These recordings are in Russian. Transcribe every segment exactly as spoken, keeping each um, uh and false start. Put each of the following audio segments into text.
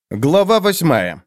Глава восьмая.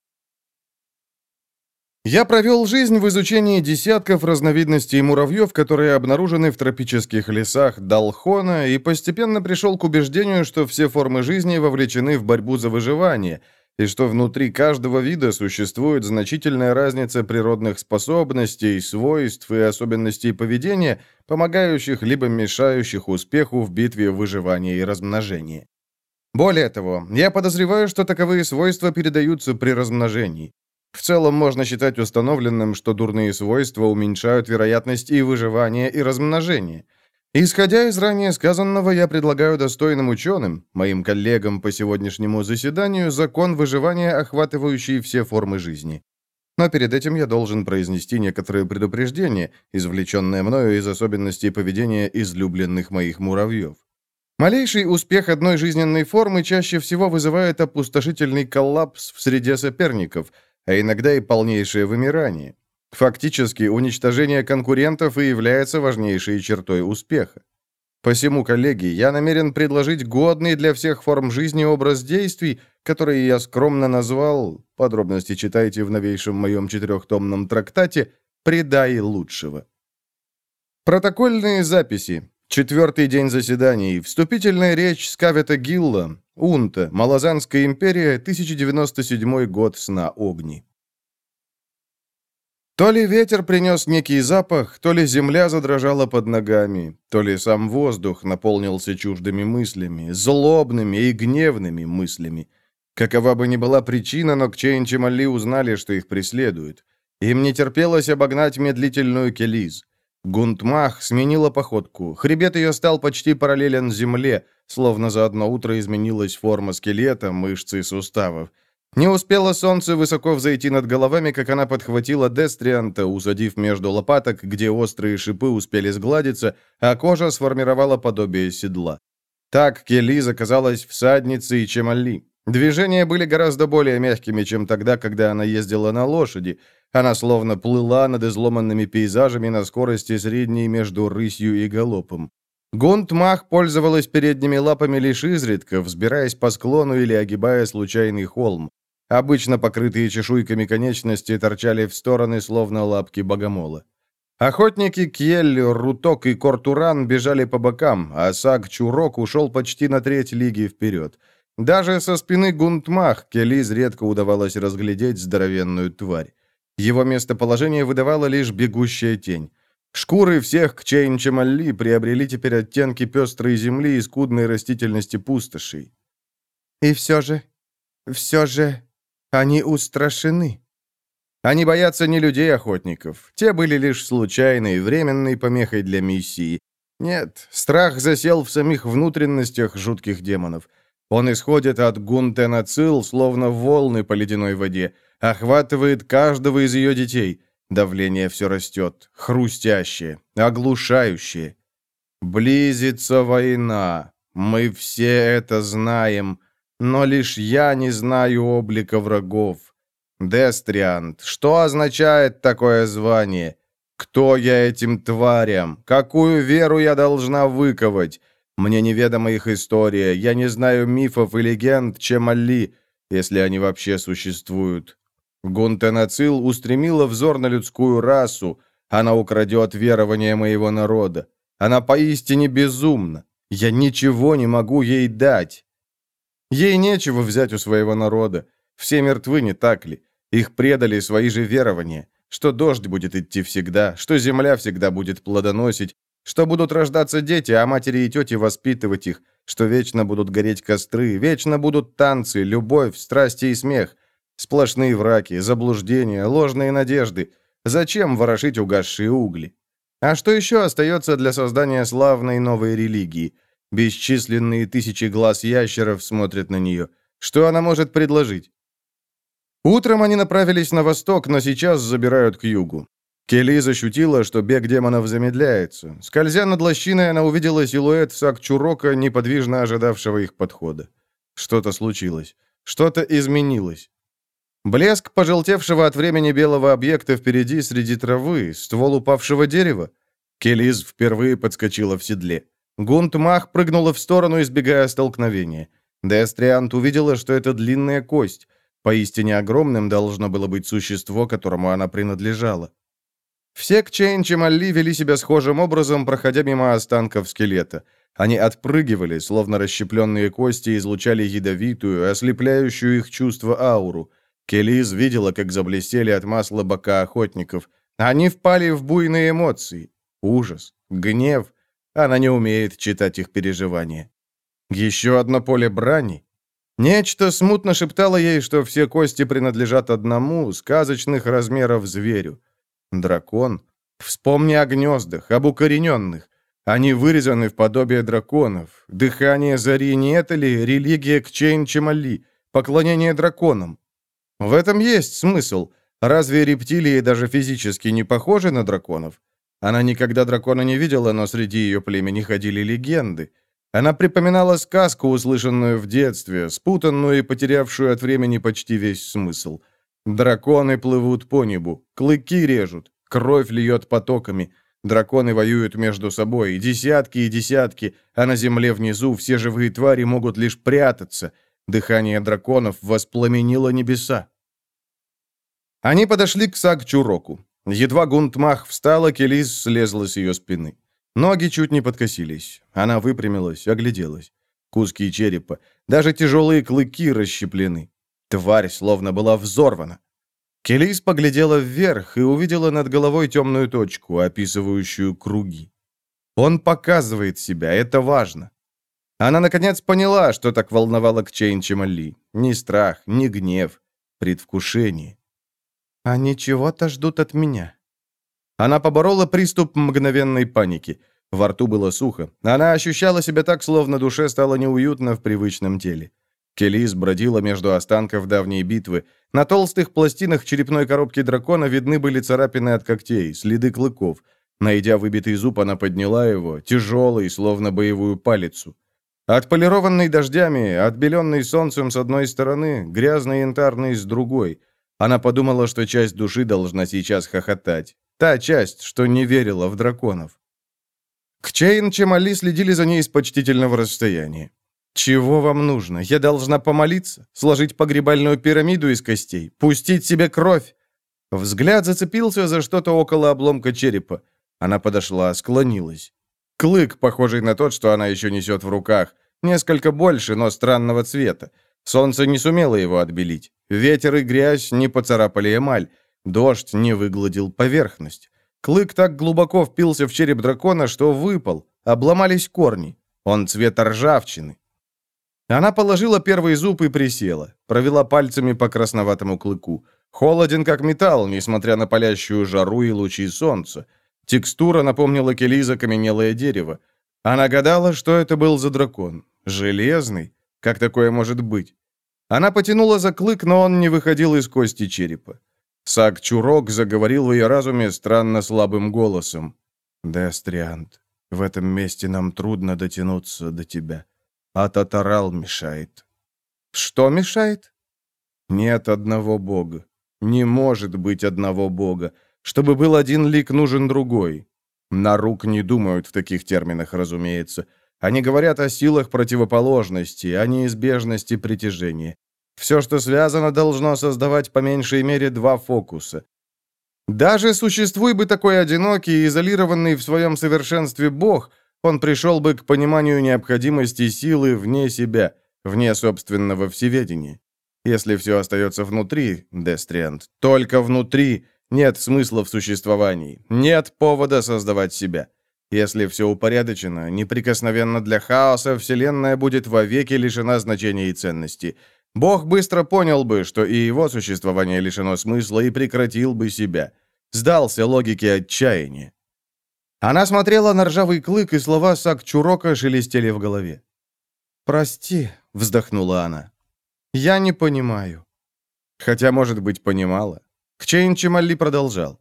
Я провел жизнь в изучении десятков разновидностей муравьев, которые обнаружены в тропических лесах Далхона, и постепенно пришел к убеждению, что все формы жизни вовлечены в борьбу за выживание, и что внутри каждого вида существует значительная разница природных способностей, свойств и особенностей поведения, помогающих либо мешающих успеху в битве выживания и размножения. Более того, я подозреваю, что таковые свойства передаются при размножении. В целом можно считать установленным, что дурные свойства уменьшают вероятность и выживания, и размножения. Исходя из ранее сказанного, я предлагаю достойным ученым, моим коллегам по сегодняшнему заседанию, закон выживания, охватывающий все формы жизни. Но перед этим я должен произнести некоторые предупреждения, извлеченные мною из особенностей поведения излюбленных моих муравьев. Малейший успех одной жизненной формы чаще всего вызывает опустошительный коллапс в среде соперников, а иногда и полнейшее вымирание. Фактически, уничтожение конкурентов и является важнейшей чертой успеха. Посему, коллеги, я намерен предложить годный для всех форм жизни образ действий, который я скромно назвал, подробности читайте в новейшем моем четырехтомном трактате «Предай лучшего». Протокольные записи. Четвертый день заседаний. Вступительная речь Скавета Гилла. Унта. Малазанская империя. тысяча девяносто седьмой год сна Огни. То ли ветер принес некий запах, то ли земля задрожала под ногами, то ли сам воздух наполнился чуждыми мыслями, злобными и гневными мыслями. Какова бы ни была причина, но Кчейн-Чемали узнали, что их преследуют. Им не терпелось обогнать медлительную Келиз. Гунтмах сменила походку. Хребет ее стал почти параллелен земле, словно за одно утро изменилась форма скелета, мышц и суставов. Не успело солнце высоко взойти над головами, как она подхватила Дестрианта, усадив между лопаток, где острые шипы успели сгладиться, а кожа сформировала подобие седла. Так Келиз оказалась всадницей Чемали. Движения были гораздо более мягкими, чем тогда, когда она ездила на лошади. Она словно плыла над изломанными пейзажами на скорости средней между рысью и галопом. Гунтмах пользовалась передними лапами лишь изредка, взбираясь по склону или огибая случайный холм. Обычно покрытые чешуйками конечности торчали в стороны, словно лапки богомола. Охотники Кьель, Руток и Кортуран бежали по бокам, а Саг-Чурок ушел почти на треть лиги вперед. Даже со спины Гунтмах Келиз редко удавалось разглядеть здоровенную тварь. Его местоположение выдавала лишь бегущая тень. Шкуры всех Кчейн-Чемали приобрели теперь оттенки пестрой земли и скудной растительности пустошей. И все же, все же, они устрашены. Они боятся не людей-охотников. Те были лишь случайной, временной помехой для миссии. Нет, страх засел в самих внутренностях жутких демонов. Он исходит от Гунтенацил, словно волны по ледяной воде, охватывает каждого из ее детей. Давление все растет, хрустящее, оглушающее. Близится война. Мы все это знаем, но лишь я не знаю облика врагов. Дестриант, что означает такое звание? Кто я этим тварям? Какую веру я должна выковать? Мне неведома их история, я не знаю мифов и легенд Чемали, если они вообще существуют. Гунтенацил устремила взор на людскую расу. Она украдет верование моего народа. Она поистине безумна. Я ничего не могу ей дать. Ей нечего взять у своего народа. Все мертвы, не так ли? Их предали свои же верования. Что дождь будет идти всегда, что земля всегда будет плодоносить, что будут рождаться дети, а матери и тети воспитывать их, что вечно будут гореть костры, вечно будут танцы, любовь, страсти и смех. Сплошные враки, заблуждения, ложные надежды. Зачем ворошить угасшие угли? А что еще остается для создания славной новой религии? Бесчисленные тысячи глаз ящеров смотрят на нее. Что она может предложить? Утром они направились на восток, но сейчас забирают к югу. Келиз ощутила, что бег демонов замедляется. Скользя над лощиной, она увидела силуэт Саг-Чурока, неподвижно ожидавшего их подхода. Что-то случилось. Что-то изменилось. Блеск пожелтевшего от времени белого объекта впереди среди травы, ствол упавшего дерева. Келиз впервые подскочила в седле. Гунтмах прыгнула в сторону, избегая столкновения. Дестриант увидела, что это длинная кость. Поистине огромным должно было быть существо, которому она принадлежала. Все Кчейн-Чемалли вели себя схожим образом, проходя мимо останков скелета. Они отпрыгивали, словно расщепленные кости излучали ядовитую, ослепляющую их чувство ауру. Келиз видела, как заблестели от масла бока охотников. Они впали в буйные эмоции. Ужас, гнев. Она не умеет читать их переживания. Еще одно поле брани. Нечто смутно шептало ей, что все кости принадлежат одному, сказочных размеров зверю. Дракон? Вспомни о гнездах, об укорененных. Они вырезаны в подобие драконов. Дыхание зари не это ли религия Кчейн-Чемалли, поклонение драконам? В этом есть смысл. Разве рептилии даже физически не похожи на драконов? Она никогда дракона не видела, но среди ее племени ходили легенды. Она припоминала сказку, услышанную в детстве, спутанную и потерявшую от времени почти весь смысл. Драконы плывут по небу, клыки режут, кровь льет потоками. Драконы воюют между собой, десятки и десятки, а на земле внизу все живые твари могут лишь прятаться. Дыхание драконов воспламенило небеса. Они подошли к Саг-Чуроку. Едва Гунтмах встала, Келис слезла с ее спины. Ноги чуть не подкосились. Она выпрямилась, огляделась. Куски черепа, даже тяжелые клыки расщеплены. Тварь словно была взорвана. Келис поглядела вверх и увидела над головой темную точку, описывающую круги. Он показывает себя, это важно. Она, наконец, поняла, что так волновало Кчейн-Чемалли. Ни страх, ни гнев, предвкушение. «Они чего-то ждут от меня». Она поборола приступ мгновенной паники. Во рту было сухо. Она ощущала себя так, словно душе стало неуютно в привычном теле. Келис бродила между останков давней битвы. На толстых пластинах черепной коробки дракона видны были царапины от когтей, следы клыков. Найдя выбитый зуб, она подняла его, тяжелый, словно боевую палицу. Отполированный дождями, отбеленный солнцем с одной стороны, грязный янтарный с другой. Она подумала, что часть души должна сейчас хохотать. Та часть, что не верила в драконов. Кчейн-Чемалли следили за ней с почтительного расстояния. «Чего вам нужно? Я должна помолиться? Сложить погребальную пирамиду из костей? Пустить себе кровь?» Взгляд зацепился за что-то около обломка черепа. Она подошла, склонилась. Клык, похожий на тот, что она еще несет в руках. Несколько больше, но странного цвета. Солнце не сумело его отбелить. Ветер и грязь не поцарапали эмаль. Дождь не выгладил поверхность. Клык так глубоко впился в череп дракона, что выпал. Обломались корни. Он цвета ржавчины. Она положила первый зуб и присела. Провела пальцами по красноватому клыку. Холоден, как металл, несмотря на палящую жару и лучи солнца. Текстура напомнила Келиза каменелое дерево. Она гадала, что это был за дракон. Железный? Как такое может быть? Она потянула за клык, но он не выходил из кости черепа. Саг-Чурок заговорил в ее разуме странно слабым голосом. «Дестриант, в этом месте нам трудно дотянуться до тебя, а Татарал мешает». «Что мешает?» «Нет одного бога. Не может быть одного бога. Чтобы был один лик, нужен другой». Нарук не думают в таких терминах, разумеется. Они говорят о силах противоположности, о неизбежности притяжения. Все, что связано, должно создавать по меньшей мере два фокуса. Даже существуй бы такой одинокий и изолированный в своем совершенстве бог, он пришел бы к пониманию необходимости силы вне себя, вне собственного всеведения. Если все остается внутри, Дестриант, только внутри, нет смысла в существовании, нет повода создавать себя. Если все упорядочено, неприкосновенно для хаоса, Вселенная будет вовеки лишена значения и ценности. Бог быстро понял бы, что и его существование лишено смысла, и прекратил бы себя. Сдался логике отчаяния. Она смотрела на ржавый клык, и слова Саг-Чурока шелестели в голове. «Прости», — вздохнула она. «Я не понимаю». Хотя, может быть, понимала. Кчейн-Чемалли продолжал.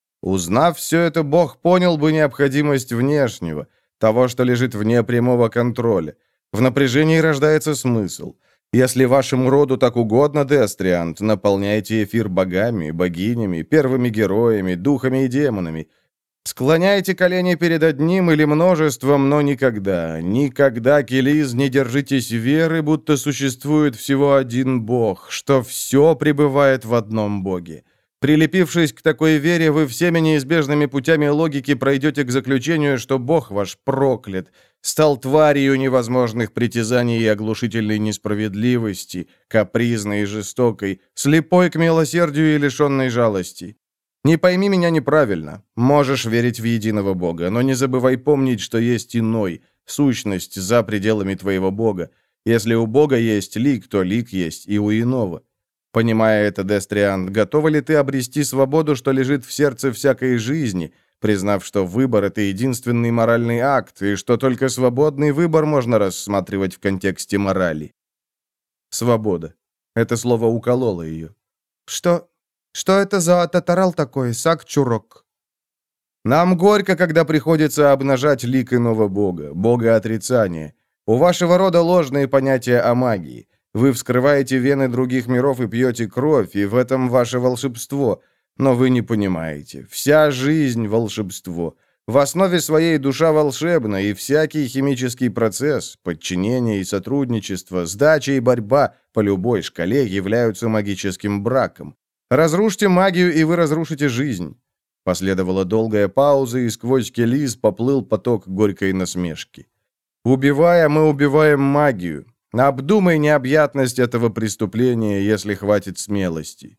Узнав все это, Бог понял бы необходимость внешнего, того, что лежит вне прямого контроля. В напряжении рождается смысл. Если вашему роду так угодно, Дестриант, наполняйте эфир богами, богинями, первыми героями, духами и демонами. Склоняйте колени перед одним или множеством, но никогда, никогда, Келиз, не держитесь веры, будто существует всего один Бог, что все пребывает в одном Боге. Прилепившись к такой вере, вы всеми неизбежными путями логики пройдете к заключению, что Бог ваш проклят, стал тварью невозможных притязаний и оглушительной несправедливости, капризной и жестокой, слепой к милосердию и лишенной жалости. Не пойми меня неправильно. Можешь верить в единого Бога, но не забывай помнить, что есть иной, сущность за пределами твоего Бога. Если у Бога есть лик, то лик есть и у иного. Понимая это, Дестриан, готова ли ты обрести свободу, что лежит в сердце всякой жизни, признав, что выбор — это единственный моральный акт, и что только свободный выбор можно рассматривать в контексте морали? Свобода. Это слово укололо ее. Что... Что это за татарал такой, Сак-Чурок? Нам горько, когда приходится обнажать лик иного бога, бога отрицания. У вашего рода ложные понятия о магии. Вы вскрываете вены других миров и пьете кровь, и в этом ваше волшебство. Но вы не понимаете. Вся жизнь — волшебство. В основе своей душа волшебна, и всякий химический процесс, подчинение и сотрудничество, сдача и борьба по любой шкале являются магическим браком. Разрушьте магию, и вы разрушите жизнь». Последовала долгая пауза, и сквозь Келиз поплыл поток горькой насмешки. «Убивая, мы убиваем магию. Обдумай необъятность этого преступления, если хватит смелости».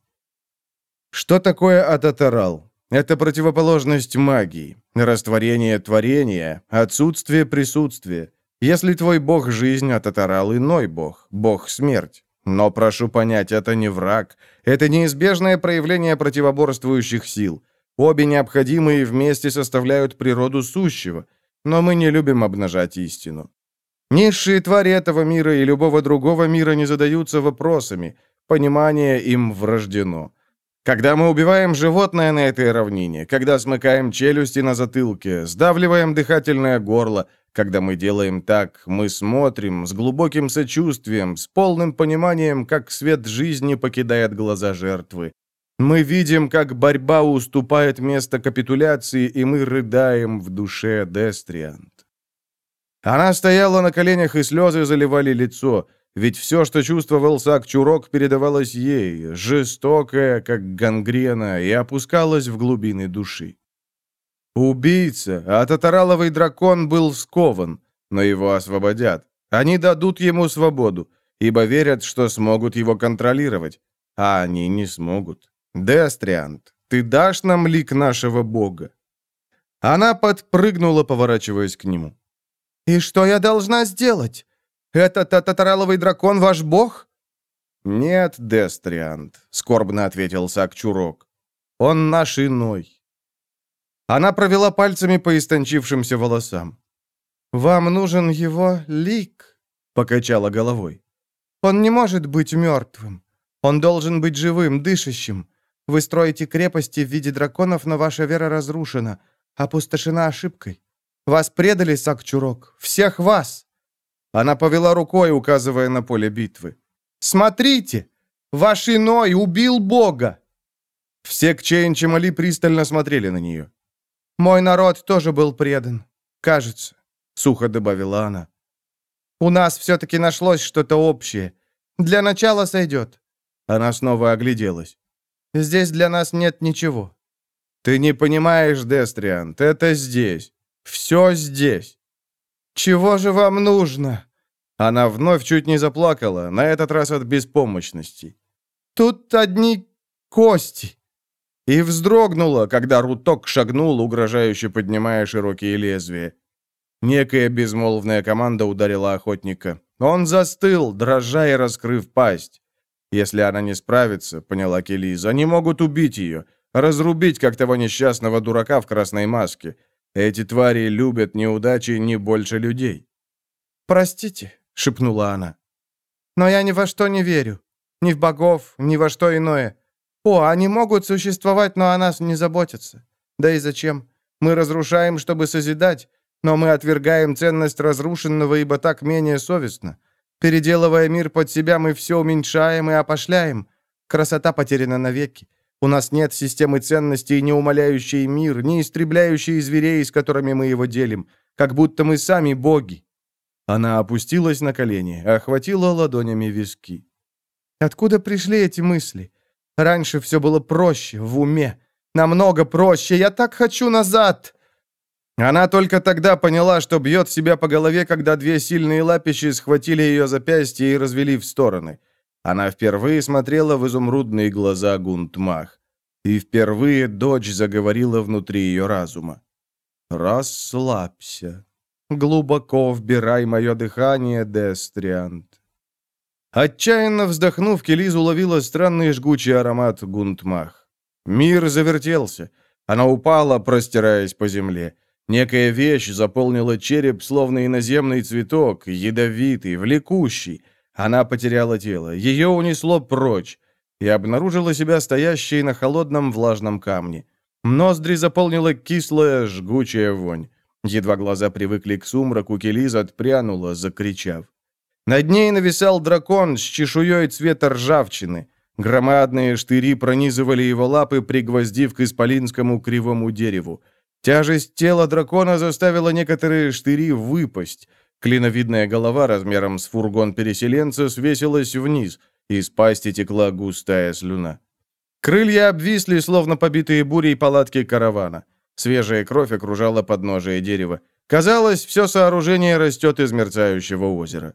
Что такое Ататарал? Это противоположность магии, растворение творения, отсутствие присутствия. Если твой бог — жизнь, Ататарал — иной бог, бог — смерть. Но прошу понять, это не враг. Это неизбежное проявление противоборствующих сил. Обе необходимые вместе составляют природу сущего. Но мы не любим обнажать истину. Низшие твари этого мира и любого другого мира не задаются вопросами. Понимание им врождено. Когда мы убиваем животное на этой равнине, когда смыкаем челюсти на затылке, сдавливаем дыхательное горло, когда мы делаем так, мы смотрим с глубоким сочувствием, с полным пониманием, как свет жизни покидает глаза жертвы. Мы видим, как борьба уступает место капитуляции, и мы рыдаем в душе, Дестриант. Она стояла на коленях, и слезы заливали лицо, ведь все, что чувствовал Сак-Чурок, передавалось ей, жестокое, как гангрена, и опускалось в глубины души. Убийца, а татараловый дракон был скован, но его освободят. Они дадут ему свободу, ибо верят, что смогут его контролировать. А они не смогут. Дестриант, ты дашь нам лик нашего бога?» Она подпрыгнула, поворачиваясь к нему. «И что я должна сделать? Этот татараловый дракон ваш бог?» «Нет, Дестриант», — скорбно ответил Сак-Чурок. «Он наш иной». Она провела пальцами по истончившимся волосам. «Вам нужен его лик», — покачала головой. «Он не может быть мертвым. Он должен быть живым, дышащим. Вы строите крепости в виде драконов, но ваша вера разрушена, опустошена ошибкой. Вас предали, Сак-Чурок, всех вас!» Она повела рукой, указывая на поле битвы. «Смотрите! Ваш иной убил Бога!» Все Кчейн-Чемали пристально смотрели на нее. «Мой народ тоже был предан, кажется», — сухо добавила она. «У нас все-таки нашлось что-то общее. Для начала сойдет». Она снова огляделась. «Здесь для нас нет ничего». «Ты не понимаешь, Дестриант, это здесь. Все здесь». «Чего же вам нужно?» Она вновь чуть не заплакала, на этот раз от беспомощности. «Тут одни кости». И вздрогнула, когда Руток шагнул, угрожающе поднимая широкие лезвия. Некая безмолвная команда ударила охотника. Он застыл, дрожа и раскрыв пасть. Если она не справится, поняла Келиз, они могут убить ее, разрубить, как того несчастного дурака в красной маске. Эти твари любят неудачи не больше людей. «Простите», — шепнула она, — «но я ни во что не верю. Ни в богов, ни во что иное. О, они могут существовать, но о нас не заботятся. Да и зачем? Мы разрушаем, чтобы созидать, но мы отвергаем ценность разрушенного, ибо так менее совестно. Переделывая мир под себя, мы все уменьшаем и опошляем. Красота потеряна навеки. У нас нет системы ценностей, не умаляющей мир, не истребляющей зверей, с которыми мы его делим, как будто мы сами боги». Она опустилась на колени, охватила ладонями виски. «Откуда пришли эти мысли? Раньше все было проще, в уме. Намного проще. Я так хочу назад!» Она только тогда поняла, что бьет себя по голове, когда две сильные лапищи схватили ее запястье и развели в стороны. Она впервые смотрела в изумрудные глаза Гунтмах. И впервые дочь заговорила внутри ее разума. «Расслабься. Глубоко вбирай мое дыхание, Дестриант». Отчаянно вздохнув, Келиз уловила странный жгучий аромат Гунтмах. Мир завертелся. Она упала, простираясь по земле. Некая вещь заполнила череп, словно иноземный цветок, ядовитый, влекущий. Она потеряла тело. Ее унесло прочь. И обнаружила себя стоящей на холодном влажном камне. Ноздри заполнила кислая, жгучая вонь. Едва глаза привыкли к сумраку, Келиз отпрянула, закричав. Над ней нависал дракон с чешуей цвета ржавчины. Громадные штыри пронизывали его лапы, пригвоздив к исполинскому кривому дереву. Тяжесть тела дракона заставила некоторые штыри выпасть. Клиновидная голова размером с фургон переселенца свесилась вниз, из пасти текла густая слюна. Крылья обвисли, словно побитые бурей палатки каравана. Свежая кровь окружала подножие дерева. Казалось, все сооружение растет из мерцающего озера.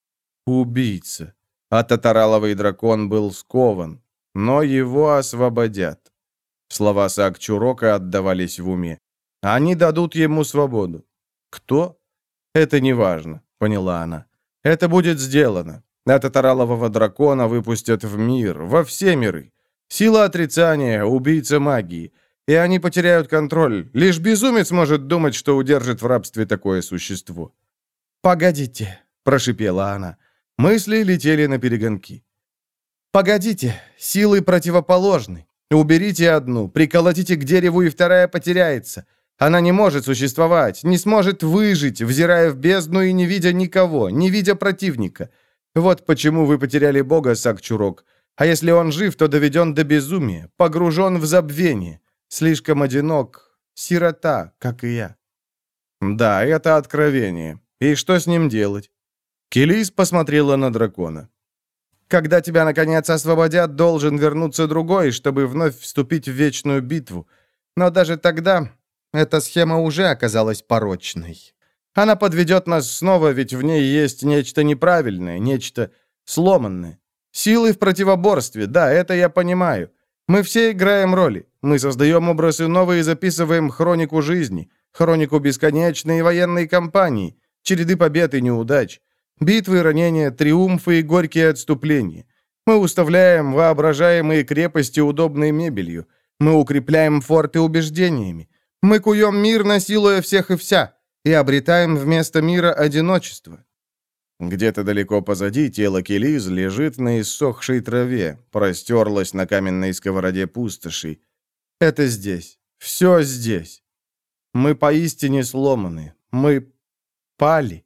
Убийца. А татараловый дракон был скован. Но его освободят. Слова Саак-Чурока отдавались в уме. Они дадут ему свободу. Кто? Это не важно, поняла она. Это будет сделано. А татаралового дракона выпустят в мир, во все миры. Сила отрицания, убийца магии. И они потеряют контроль. Лишь безумец может думать, что удержит в рабстве такое существо. «Погодите», — прошипела она. Мысли летели наперегонки. «Погодите, силы противоположны. Уберите одну, приколотите к дереву, и вторая потеряется. Она не может существовать, не сможет выжить, взирая в бездну и не видя никого, не видя противника. Вот почему вы потеряли Бога, Саак-Чурок. А если он жив, то доведен до безумия, погружен в забвение. Слишком одинок, сирота, как и я». Да, это откровение. И что с ним делать? Келиз посмотрела на дракона. «Когда тебя, наконец, освободят, должен вернуться другой, чтобы вновь вступить в вечную битву. Но даже тогда эта схема уже оказалась порочной. Она подведет нас снова, ведь в ней есть нечто неправильное, нечто сломанное. Силы в противоборстве, да, это я понимаю. Мы все играем роли. Мы создаем образы новые и записываем хронику жизни, хронику бесконечной военной кампании, череды побед и неудач. Битвы, ранения, триумфы и горькие отступления. Мы уставляем воображаемые крепости удобной мебелью. Мы укрепляем форты убеждениями. Мы куем мир, насилуя всех и вся, и обретаем вместо мира одиночество». Где-то далеко позади тело Келиз лежит на иссохшей траве, простерлось на каменной сковороде пустоши. Это здесь. Все здесь. Мы поистине сломаны. Мы пали.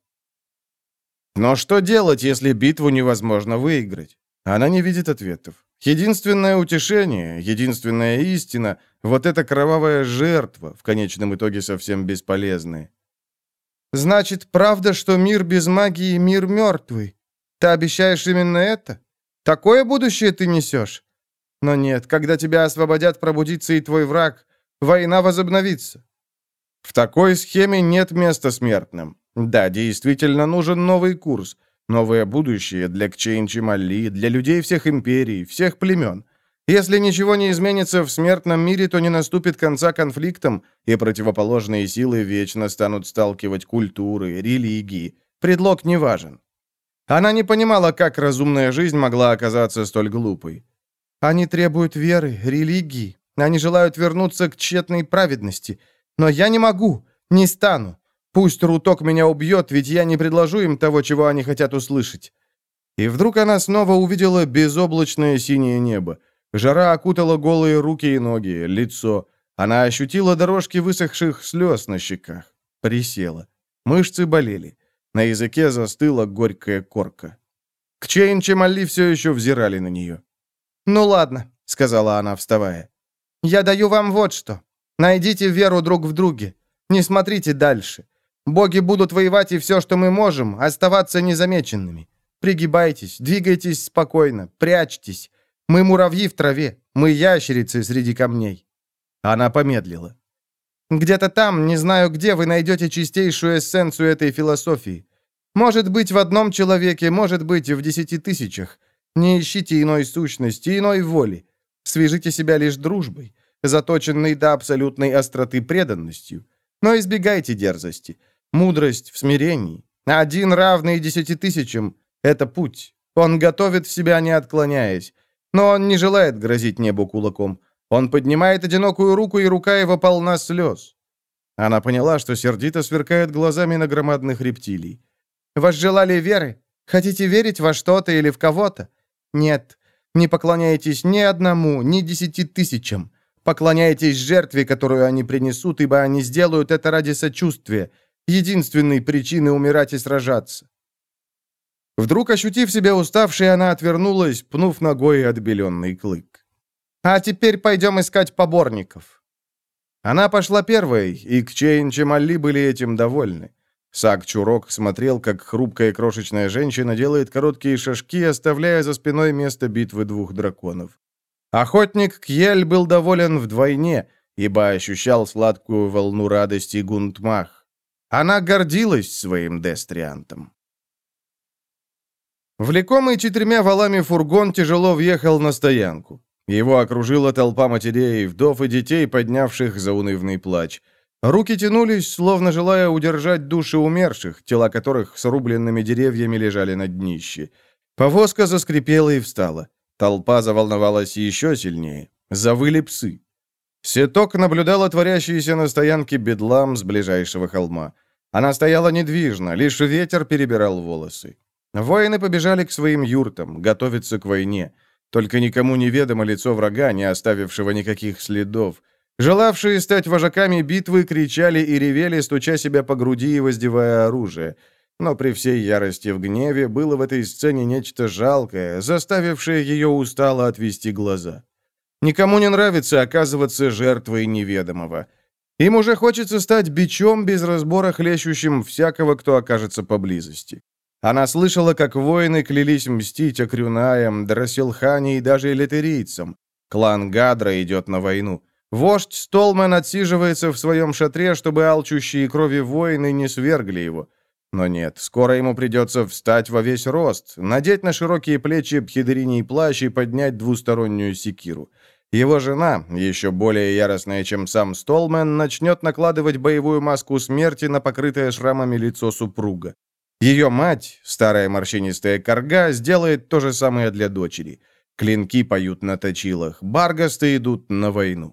Но что делать, если битву невозможно выиграть? Она не видит ответов. Единственное утешение, единственная истина — вот эта кровавая жертва, в конечном итоге совсем бесполезная. «Значит, правда, что мир без магии — мир мертвый? Ты обещаешь именно это? Такое будущее ты несешь? Но нет, когда тебя освободят, пробудится и твой враг. Война возобновится». В такой схеме нет места смертным. Да, действительно нужен новый курс, новое будущее для Кчейн-Чемали, для людей всех империй, всех племен. Если ничего не изменится в смертном мире, то не наступит конца конфликтам, и противоположные силы вечно станут сталкивать культуры, религии. Предлог не важен. Она не понимала, как разумная жизнь могла оказаться столь глупой. Они требуют веры, религии. Они желают вернуться к тщетной праведности. Но я не могу, не стану. Пусть Руток меня убьет, ведь я не предложу им того, чего они хотят услышать. И вдруг она снова увидела безоблачное синее небо. Жара окутала голые руки и ноги, лицо. Она ощутила дорожки высохших слез на щеках. Присела. Мышцы болели. На языке застыла горькая корка. Кчейн-Чемали все еще взирали на нее. «Ну ладно», — сказала она, вставая. «Я даю вам вот что. Найдите веру друг в друге. Не смотрите дальше. Боги будут воевать, и все, что мы можем, оставаться незамеченными. Пригибайтесь, двигайтесь спокойно, прячьтесь. Мы муравьи в траве, мы ящерицы среди камней». Она помедлила. «Где-то там, не знаю где, вы найдете чистейшую эссенцию этой философии. Может быть, в одном человеке, может быть, в десяти тысячах. Не ищите иной сущности, иной воли. Свяжите себя лишь дружбой, заточенной до абсолютной остроты преданностью. Но избегайте дерзости. Мудрость в смирении. Один равный десяти тысячам — это путь. Он готовит в себя, не отклоняясь. Но он не желает грозить небу кулаком. Он поднимает одинокую руку, и рука его полна слез». Она поняла, что сердито сверкает глазами на громадных рептилий. «Возжелали веры? Хотите верить во что-то или в кого-то? Нет, не поклоняйтесь ни одному, ни десяти тысячам. Поклоняйтесь жертве, которую они принесут, ибо они сделают это ради сочувствия, единственной причины умирать и сражаться». Вдруг, ощутив себя уставшей, она отвернулась, пнув ногой отбеленный клык. «А теперь пойдем искать поборников». Она пошла первой, и Кчейн Чемалли были этим довольны. Сак-Чурок смотрел, как хрупкая крошечная женщина делает короткие шажки, оставляя за спиной место битвы двух драконов. Охотник Кьель был доволен вдвойне, ибо ощущал сладкую волну радости Гунтмах. Она гордилась своим дестриантом. Влекомый четырьмя валами фургон тяжело въехал на стоянку. Его окружила толпа матерей, вдов и детей, поднявших заунывный плач. Руки тянулись, словно желая удержать души умерших, тела которых с рубленными деревьями лежали на днище. Повозка заскрипела и встала. Толпа заволновалась еще сильнее. Завыли псы. Сеток наблюдала творящийся на стоянке бедлам с ближайшего холма. Она стояла недвижно, лишь ветер перебирал волосы. Воины побежали к своим юртам, готовиться к войне. Только никому неведомо лицо врага, не оставившего никаких следов. Желавшие стать вожаками битвы кричали и ревели, стуча себя по груди и воздевая оружие. Но при всей ярости в гневе было в этой сцене нечто жалкое, заставившее ее устало отвести глаза. Никому не нравится оказываться жертвой неведомого. Им уже хочется стать бичом без разбора, хлещущим всякого, кто окажется поблизости. Она слышала, как воины клялись мстить Акрюнаям, Драсилхане и даже литерийцам. Клан Гадра идет на войну. Вождь Столмен отсиживается в своем шатре, чтобы алчущие крови воины не свергли его. Но нет, скоро ему придется встать во весь рост, надеть на широкие плечи пхидриний плащ и поднять двустороннюю секиру. Его жена, еще более яростная, чем сам Столмен, начнет накладывать боевую маску смерти на покрытое шрамами лицо супруга. Ее мать, старая морщинистая корга, сделает то же самое для дочери. Клинки поют на точилах, баргасты идут на войну.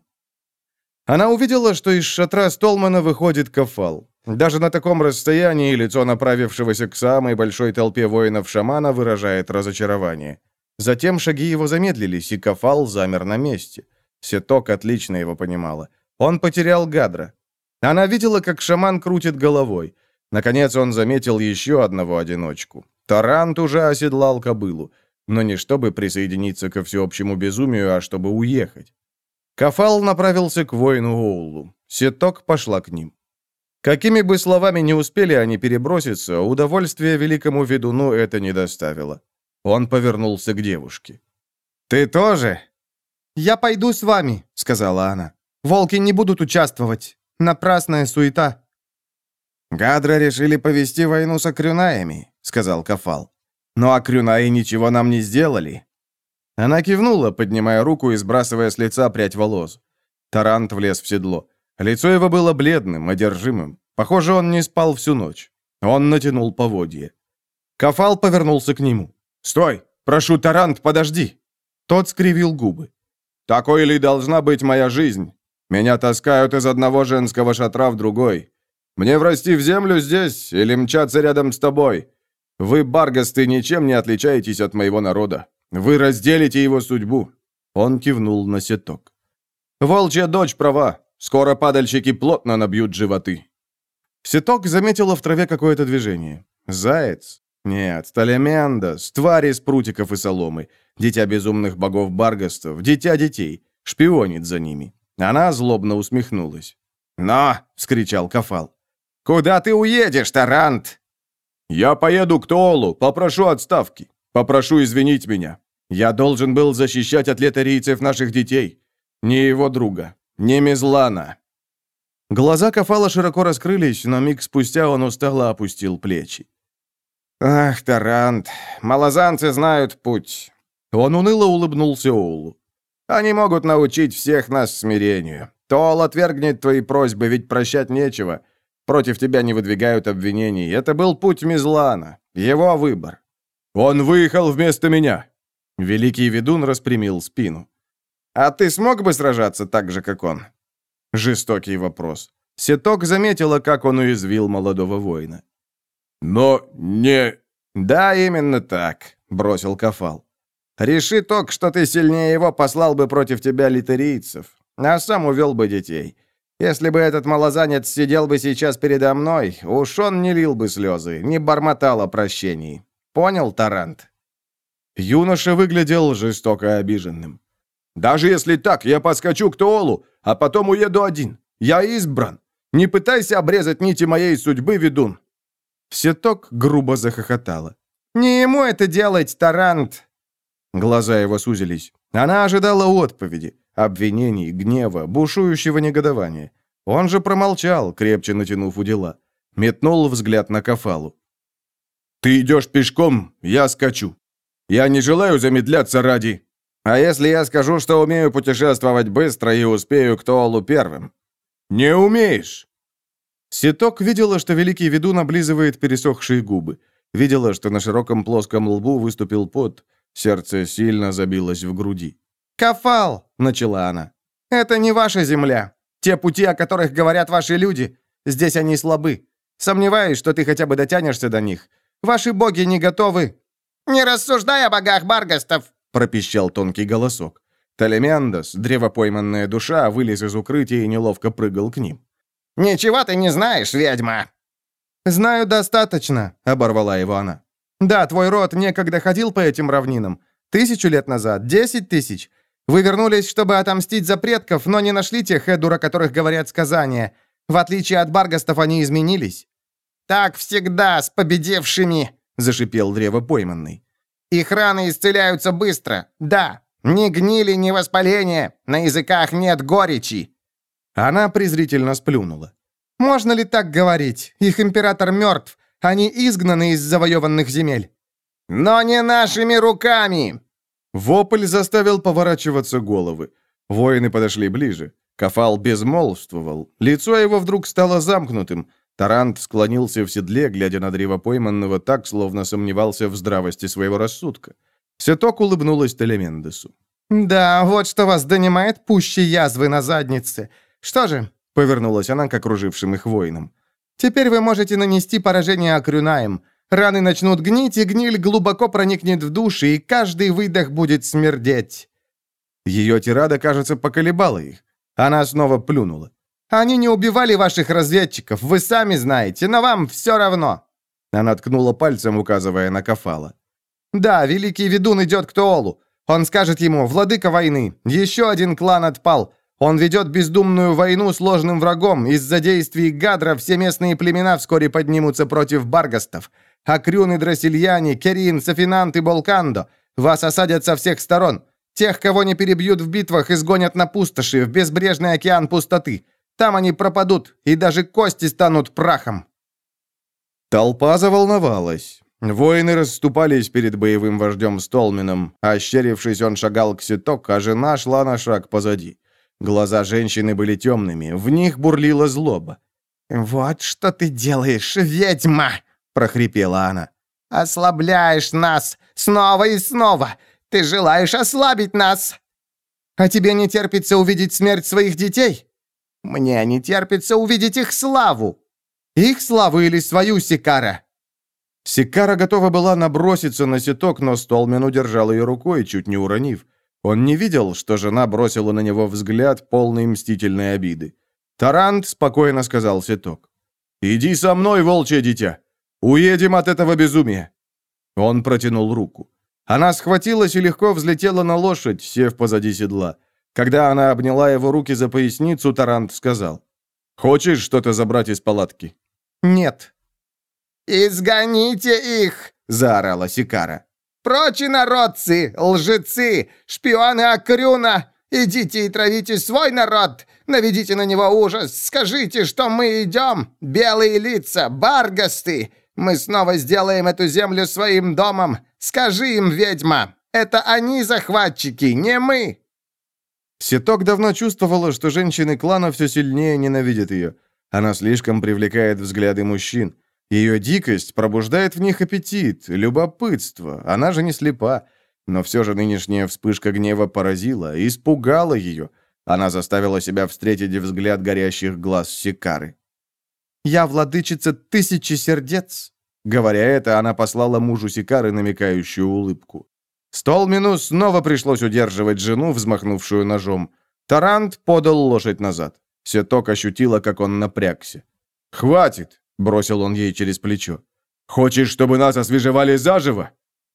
Она увидела, что из шатра Столмана выходит Кафал. Даже на таком расстоянии лицо направившегося к самой большой толпе воинов-шамана выражает разочарование. Затем шаги его замедлились, и Кафал замер на месте. Сеток отлично его понимала. Он потерял Гадра. Она видела, как шаман крутит головой. Наконец он заметил еще одного одиночку. Тарант уже оседлал кобылу. Но не чтобы присоединиться ко всеобщему безумию, а чтобы уехать. Кафал направился к воину Оулу. Сеток пошла к ним. Какими бы словами не успели они переброситься, удовольствия великому ведуну это не доставило. Он повернулся к девушке. «Ты тоже?» «Я пойду с вами», — сказала она. «Волки не будут участвовать. Напрасная суета». «Гадра решили повести войну с Акрюнаями», — сказал Кафал. «Но Акрюнаи ничего нам не сделали». Она кивнула, поднимая руку и сбрасывая с лица прядь волос. Тарант влез в седло. Лицо его было бледным, одержимым. Похоже, он не спал всю ночь. Он натянул поводье. Кафал повернулся к нему. «Стой! Прошу, Тарант, подожди!» Тот скривил губы. «Такой ли должна быть моя жизнь? Меня таскают из одного женского шатра в другой. Мне врасти в землю здесь или мчаться рядом с тобой? Вы, баргасты, ничем не отличаетесь от моего народа. Вы разделите его судьбу». Он кивнул на Сеток. «Волчья дочь права. Скоро падальщики плотно набьют животы». Сеток заметила в траве какое-то движение. Заяц? Нет, Талемендас, тварь из прутиков и соломы. Дитя безумных богов Баргастов, дитя детей, шпионит за ними. Она злобно усмехнулась. «Но!» — вскричал Кафал. «Куда ты уедешь, Тарант?» «Я поеду к Тоолу, попрошу отставки. Попрошу извинить меня. Я должен был защищать от летарийцев наших детей. Не его друга, не Мезлана». Глаза Кафала широко раскрылись, но миг спустя он устало опустил плечи. «Ах, Тарант, малозанцы знают путь». Он уныло улыбнулся Оулу. «Они могут научить всех нас смирению. Тоол отвергнет твои просьбы, ведь прощать нечего. Против тебя не выдвигают обвинений. Это был путь Мезлана, его выбор. Он выехал вместо меня». Великий ведун распрямил спину. «А ты смог бы сражаться так же, как он?» Жестокий вопрос. Сеток заметила, как он уязвил молодого воина. «Но не...» «Да, именно так», — бросил Кафал. «Реши ток, что ты сильнее его, послал бы против тебя литарийцев, а сам увел бы детей. Если бы этот малозанец сидел бы сейчас передо мной, уж он не лил бы слезы, не бормотал о прощении. Понял, Тарант?» Юноша выглядел жестоко обиженным. «Даже если так, я подскочу к Тоолу, а потом уеду один. Я избран. Не пытайся обрезать нити моей судьбы, ведун». Сеток грубо захохотала. «Не ему это делать, Тарант!» Глаза его сузились. Она ожидала отповеди, обвинений, гнева, бушующего негодования. Он же промолчал, крепче натянув удила. Метнул взгляд на Кафалу. «Ты идешь пешком, я скачу. Я не желаю замедляться ради...» «А если я скажу, что умею путешествовать быстро и успею к Тоолу первым?» «Не умеешь!» Сеток видела, что великий ведун облизывает пересохшие губы. Видела, что на широком плоском лбу выступил пот. Сердце сильно забилось в груди. «Кафал!» — начала она. «Это не ваша земля. Те пути, о которых говорят ваши люди, здесь они слабы. Сомневаюсь, что ты хотя бы дотянешься до них. Ваши боги не готовы». «Не рассуждай о богах Баргастов!» — пропищал тонкий голосок. Талемендос, древопойманная душа, вылез из укрытия и неловко прыгал к ним. «Ничего ты не знаешь, ведьма!» «Знаю достаточно», — оборвала его она. «Да, твой род некогда ходил по этим равнинам. Тысячу лет назад, десять тысяч. Вы вернулись, чтобы отомстить за предков, но не нашли тех Эдур, о которых говорят сказания. В отличие от Баргастов, они изменились». «Так всегда с победившими», — зашипел древопойманный. «Их раны исцеляются быстро. Да, ни гнили, ни воспаления. На языках нет горечи». Она презрительно сплюнула. «Можно ли так говорить? Их император мертв. Они изгнаны из завоеванных земель». «Но не нашими руками!» Вопль заставил поворачиваться головы. Воины подошли ближе. Кафал безмолвствовал. Лицо его вдруг стало замкнутым. Тарант склонился в седле, глядя на древопойманного так, словно сомневался в здравости своего рассудка. Сеток улыбнулась Телемендесу. «Да, вот что вас донимает пуще язвы на заднице. Что же?» — повернулась она к окружившим их воинам. «Теперь вы можете нанести поражение Акрюнаем. Раны начнут гнить, и гниль глубоко проникнет в души, и каждый выдох будет смердеть». Ее тирада, кажется, поколебала их. Она снова плюнула. «Они не убивали ваших разведчиков, вы сами знаете, но вам все равно». Она ткнула пальцем, указывая на Кафала. «Да, великий ведун идет к Тоолу. Он скажет ему: владыка войны, еще один клан отпал. Он ведет бездумную войну с ложным врагом. Из-за действий Гадра все местные племена вскоре поднимутся против Баргастов. Акрюн и Драсильяне, Керин, Софинант и Болкандо. Вас осадят со всех сторон. Тех, кого не перебьют в битвах, изгонят на пустоши, в безбрежный океан пустоты. Там они пропадут, и даже кости станут прахом». Толпа заволновалась. Воины расступались перед боевым вождем Столменом. Ощерившись, он шагал к Сеток, а жена шла на шаг позади. Глаза женщины были темными, в них бурлила злоба. «Вот что ты делаешь, ведьма!» — прохрипела она. «Ослабляешь нас снова и снова! Ты желаешь ослабить нас!» «А тебе не терпится увидеть смерть своих детей?» «Мне не терпится увидеть их славу!» «Их славу или свою, Сикара?» Сикара готова была наброситься на Сеток, но Столмен удержал ее рукой, чуть не уронив. Он не видел, что жена бросила на него взгляд, полный мстительной обиды. Тарант спокойно сказал Сеток: «Иди со мной, волчье дитя! Уедем от этого безумия!» Он протянул руку. Она схватилась и легко взлетела на лошадь, сев позади седла. Когда она обняла его руки за поясницу, Тарант сказал: «Хочешь что-то забрать из палатки?» «Нет». «Изгоните их!» — заорала Сикара. «Прочь, инородцы, лжецы, шпионы Акрюна! Идите и травите свой народ! Наведите на него ужас! Скажите, что мы идем! Белые лица, баргасты! Мы снова сделаем эту землю своим домом! Скажи им, ведьма! Это они захватчики, не мы!» Сеток давно чувствовала, что женщины клана все сильнее ненавидят ее. Она слишком привлекает взгляды мужчин. Ее дикость пробуждает в них аппетит, любопытство. Она же не слепа. Но все же нынешняя вспышка гнева поразила, испугала ее. Она заставила себя встретить взгляд горящих глаз Сикары. «Я владычица тысячи сердец». Говоря это, она послала мужу Сикары намекающую улыбку. Столмину снова пришлось удерживать жену, взмахнувшую ножом. Тарант подал лошадь назад. Сеток ощутила, как он напрягся. «Хватит!» — бросил он ей через плечо. «Хочешь, чтобы нас освежевали заживо?»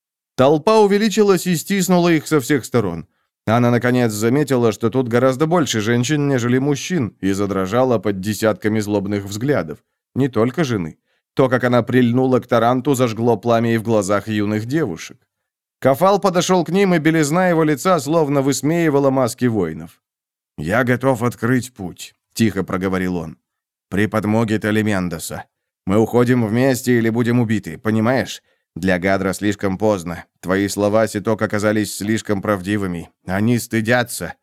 Толпа увеличилась и стиснула их со всех сторон. Она, наконец, заметила, что тут гораздо больше женщин, нежели мужчин, и задрожала под десятками злобных взглядов. Не только жены. То, как она прильнула к Таранту, зажгло пламя и в глазах юных девушек. Кафал подошел к ним, и белизна его лица словно высмеивала маски воинов. «Я готов открыть путь», — тихо проговорил он. «При подмоге Талимендоса. Мы уходим вместе или будем убиты, понимаешь? Для Гадра слишком поздно. Твои слова, Сеток, оказались слишком правдивыми. Они стыдятся».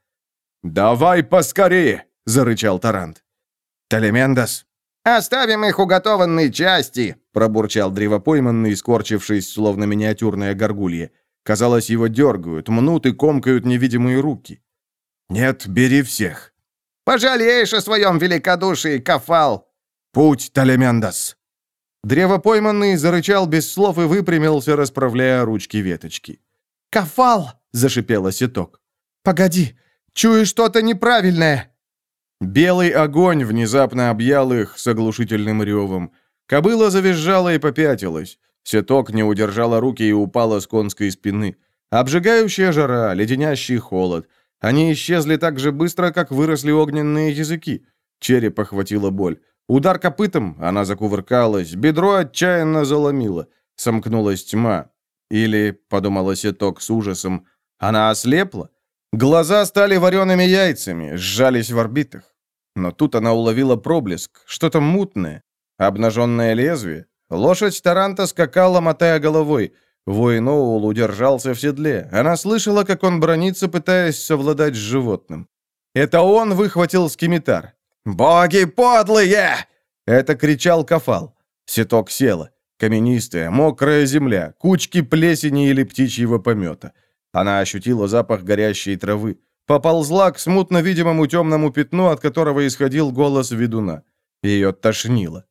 «Давай поскорее!» — зарычал Тарант. «Талимендос!» «Оставим их уготованные части!» — пробурчал древопойманный, скорчившись, словно миниатюрная горгулья. Казалось, его дергают, мнут и комкают невидимые руки. «Нет, бери всех!» «Пожалеешь о своем великодушии, Кафал!» «Путь, Талимендос!» Древопойманный зарычал без слов и выпрямился, расправляя ручки-веточки. «Кафал!» — зашипела Сеток. «Погоди, чую что-то неправильное!» Белый огонь внезапно объял их с оглушительным ревом. Кобыла завизжала и попятилась. Сеток не удержала руки и упала с конской спины. Обжигающая жара, леденящий холод. Они исчезли так же быстро, как выросли огненные языки. Череп охватила боль. Удар копытом, она закувыркалась, бедро отчаянно заломило. Сомкнулась тьма. Или, подумала Сеток с ужасом, она ослепла? Глаза стали вареными яйцами, сжались в орбитах. Но тут она уловила проблеск, что-то мутное. Обнаженное лезвие. Лошадь Таранта скакала, мотая головой. Воин Оул удержался в седле. Она слышала, как он бранится, пытаясь совладать с животным. Это он выхватил скимитар. «Боги подлые!» Это кричал Кафал. Сеток села. Каменистая, мокрая земля, кучки плесени или птичьего помета. Она ощутила запах горящей травы. Поползла к смутно видимому темному пятну, от которого исходил голос ведуна. Ее тошнило.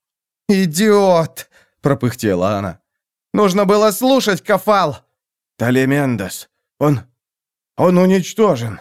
«Идиот!» — пропыхтела она. «Нужно было слушать, Кафал!» «Талимендос! Он... он уничтожен!»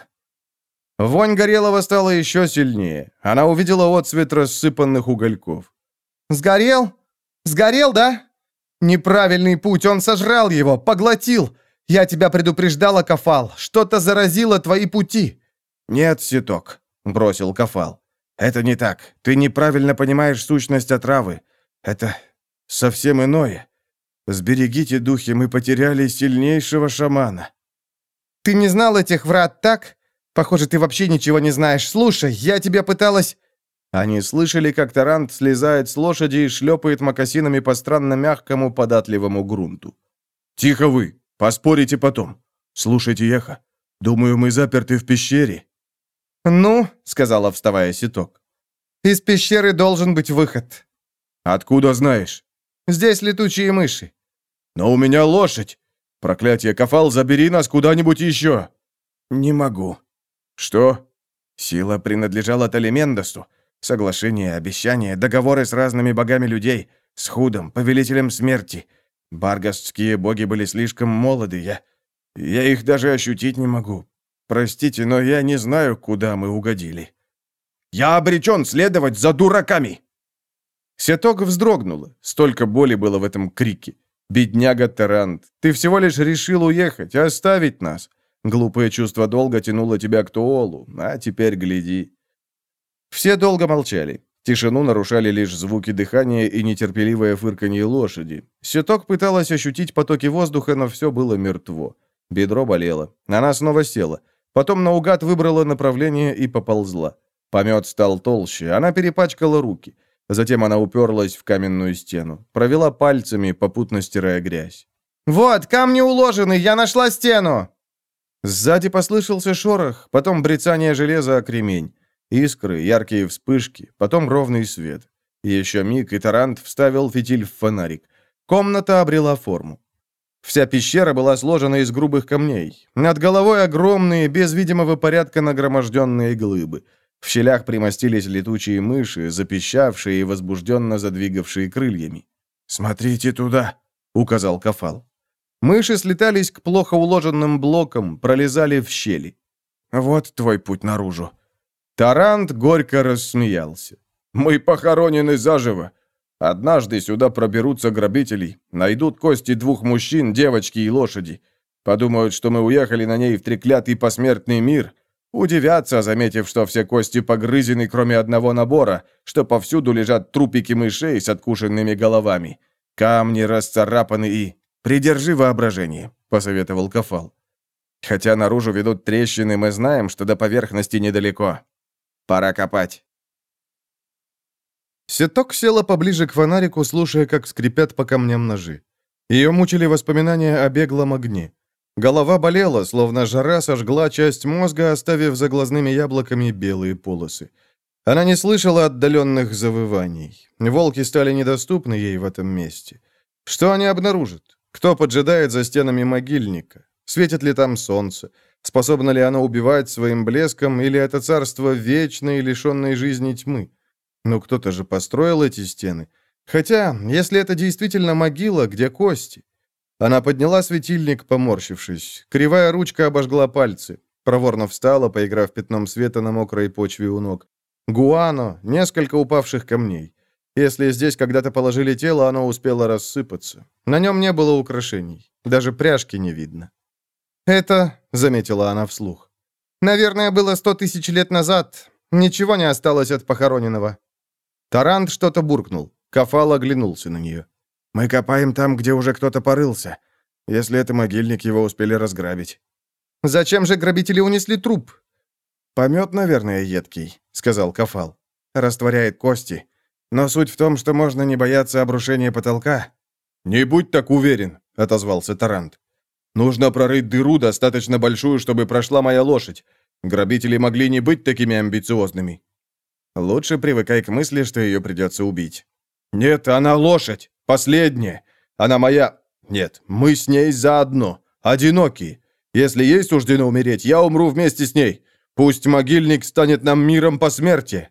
Вонь горелого стала еще сильнее. Она увидела отцвет рассыпанных угольков. «Сгорел? Сгорел, да? Неправильный путь, он сожрал его, поглотил. Я тебя предупреждала, Кафал, что-то заразило твои пути». «Нет, Сеток», — бросил Кафал. «Это не так. Ты неправильно понимаешь сущность отравы. Это совсем иное. Сберегите духи, мы потеряли сильнейшего шамана». «Ты не знал этих врат, так? Похоже, ты вообще ничего не знаешь. Слушай, я тебя пыталась...» Они слышали, как Тарант слезает с лошади и шлепает мокасинами по странно мягкому податливому грунту. «Тихо вы! Поспорите потом. Слушайте эхо. Думаю, мы заперты в пещере». «Ну», — сказала, вставая Сеток, — «из пещеры должен быть выход». «Откуда знаешь?» «Здесь летучие мыши». «Но у меня лошадь. Проклятие, Кафал, забери нас куда-нибудь еще». «Не могу». «Что?» «Сила принадлежала Талимендосу. Соглашения, обещания, договоры с разными богами людей, с Худом, повелителем смерти. Баргастские боги были слишком молоды, я... Я их даже ощутить не могу. Простите, но я не знаю, куда мы угодили». «Я обречен следовать за дураками!» Сеток вздрогнула. Столько боли было в этом крике. Бедняга Тарант, ты всего лишь решил уехать, оставить нас. Глупое чувство долга тянуло тебя к Туолу, а теперь гляди». Все долго молчали. Тишину нарушали лишь звуки дыхания и нетерпеливое фырканье лошади. Сеток пыталась ощутить потоки воздуха, но все было мертво. Бедро болело. Она снова села. Потом наугад выбрала направление и поползла. Помет стал толще, она перепачкала руки. Затем она уперлась в каменную стену. Провела пальцами, попутно стирая грязь. «Вот, камни уложены, я нашла стену!» Сзади послышался шорох, потом брецание железа о кремень. Искры, яркие вспышки, потом ровный свет. Еще миг, и Тарант вставил фитиль в фонарик. Комната обрела форму. Вся пещера была сложена из грубых камней. Над головой огромные, без видимого порядка нагроможденные глыбы. В щелях примостились летучие мыши, запищавшие и возбужденно задвигавшие крыльями. «Смотрите туда», — указал Кафал. Мыши слетались к плохо уложенным блокам, пролезали в щели. «Вот твой путь наружу». Тарант горько рассмеялся. «Мы похоронены заживо. Однажды сюда проберутся грабители, найдут кости двух мужчин, девочки и лошади. Подумают, что мы уехали на ней в треклятый посмертный мир. Удивятся, заметив, что все кости погрызены, кроме одного набора, что повсюду лежат трупики мышей с откушенными головами. Камни расцарапаны и... Придержи воображение», — посоветовал Кафал. «Хотя наружу ведут трещины, мы знаем, что до поверхности недалеко. Пора копать». Сеток села поближе к фонарику, слушая, как скрипят по камням ножи. Ее мучили воспоминания о беглом огне. Голова болела, словно жара сожгла часть мозга, оставив за глазными яблоками белые полосы. Она не слышала отдаленных завываний. Волки стали недоступны ей в этом месте. Что они обнаружат? Кто поджидает за стенами могильника? Светит ли там солнце? Способно ли оно убивать своим блеском, или это царство вечной, лишенной жизни тьмы? Ну, кто-то же построил эти стены. Хотя, если это действительно могила, где кости? Она подняла светильник, поморщившись. Кривая ручка обожгла пальцы. Проворно встала, поиграв пятном света на мокрой почве у ног. Гуано, несколько упавших камней. Если здесь когда-то положили тело, оно успело рассыпаться. На нем не было украшений. Даже пряжки не видно. «Это», — заметила она вслух, — «наверное, было сто тысяч лет назад. Ничего не осталось от похороненного». Тарант что-то буркнул. Кафал оглянулся на нее. «Мы копаем там, где уже кто-то порылся. Если это могильник, его успели разграбить». «Зачем же грабители унесли труп?» «Помет, наверное, едкий», — сказал Кафал. «Растворяет кости. Но суть в том, что можно не бояться обрушения потолка». «Не будь так уверен», — отозвался Тарант. «Нужно прорыть дыру, достаточно большую, чтобы прошла моя лошадь. Грабители могли не быть такими амбициозными». «Лучше привыкай к мысли, что ее придется убить». «Нет, она лошадь. Последняя. Она моя... Нет, мы с ней заодно. Одинокие. Если ей суждено умереть, я умру вместе с ней. Пусть могильник станет нам миром посмертия».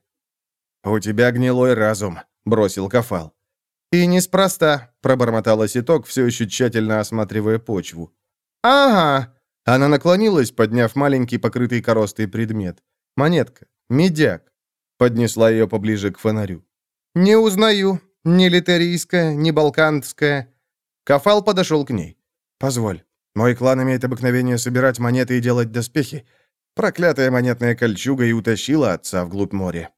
«У тебя гнилой разум», — бросил Кафал. «И неспроста», — пробормотала Сеток, все еще тщательно осматривая почву. «Ага». Она наклонилась, подняв маленький покрытый коростой предмет. Монетка. Медяк. Поднесла ее поближе к фонарю. «Не узнаю. Ни литерийская, ни балканская». Кафал подошел к ней. «Позволь. Мой клан имеет обыкновение собирать монеты и делать доспехи. Проклятая монетная кольчуга и утащила отца вглубь моря».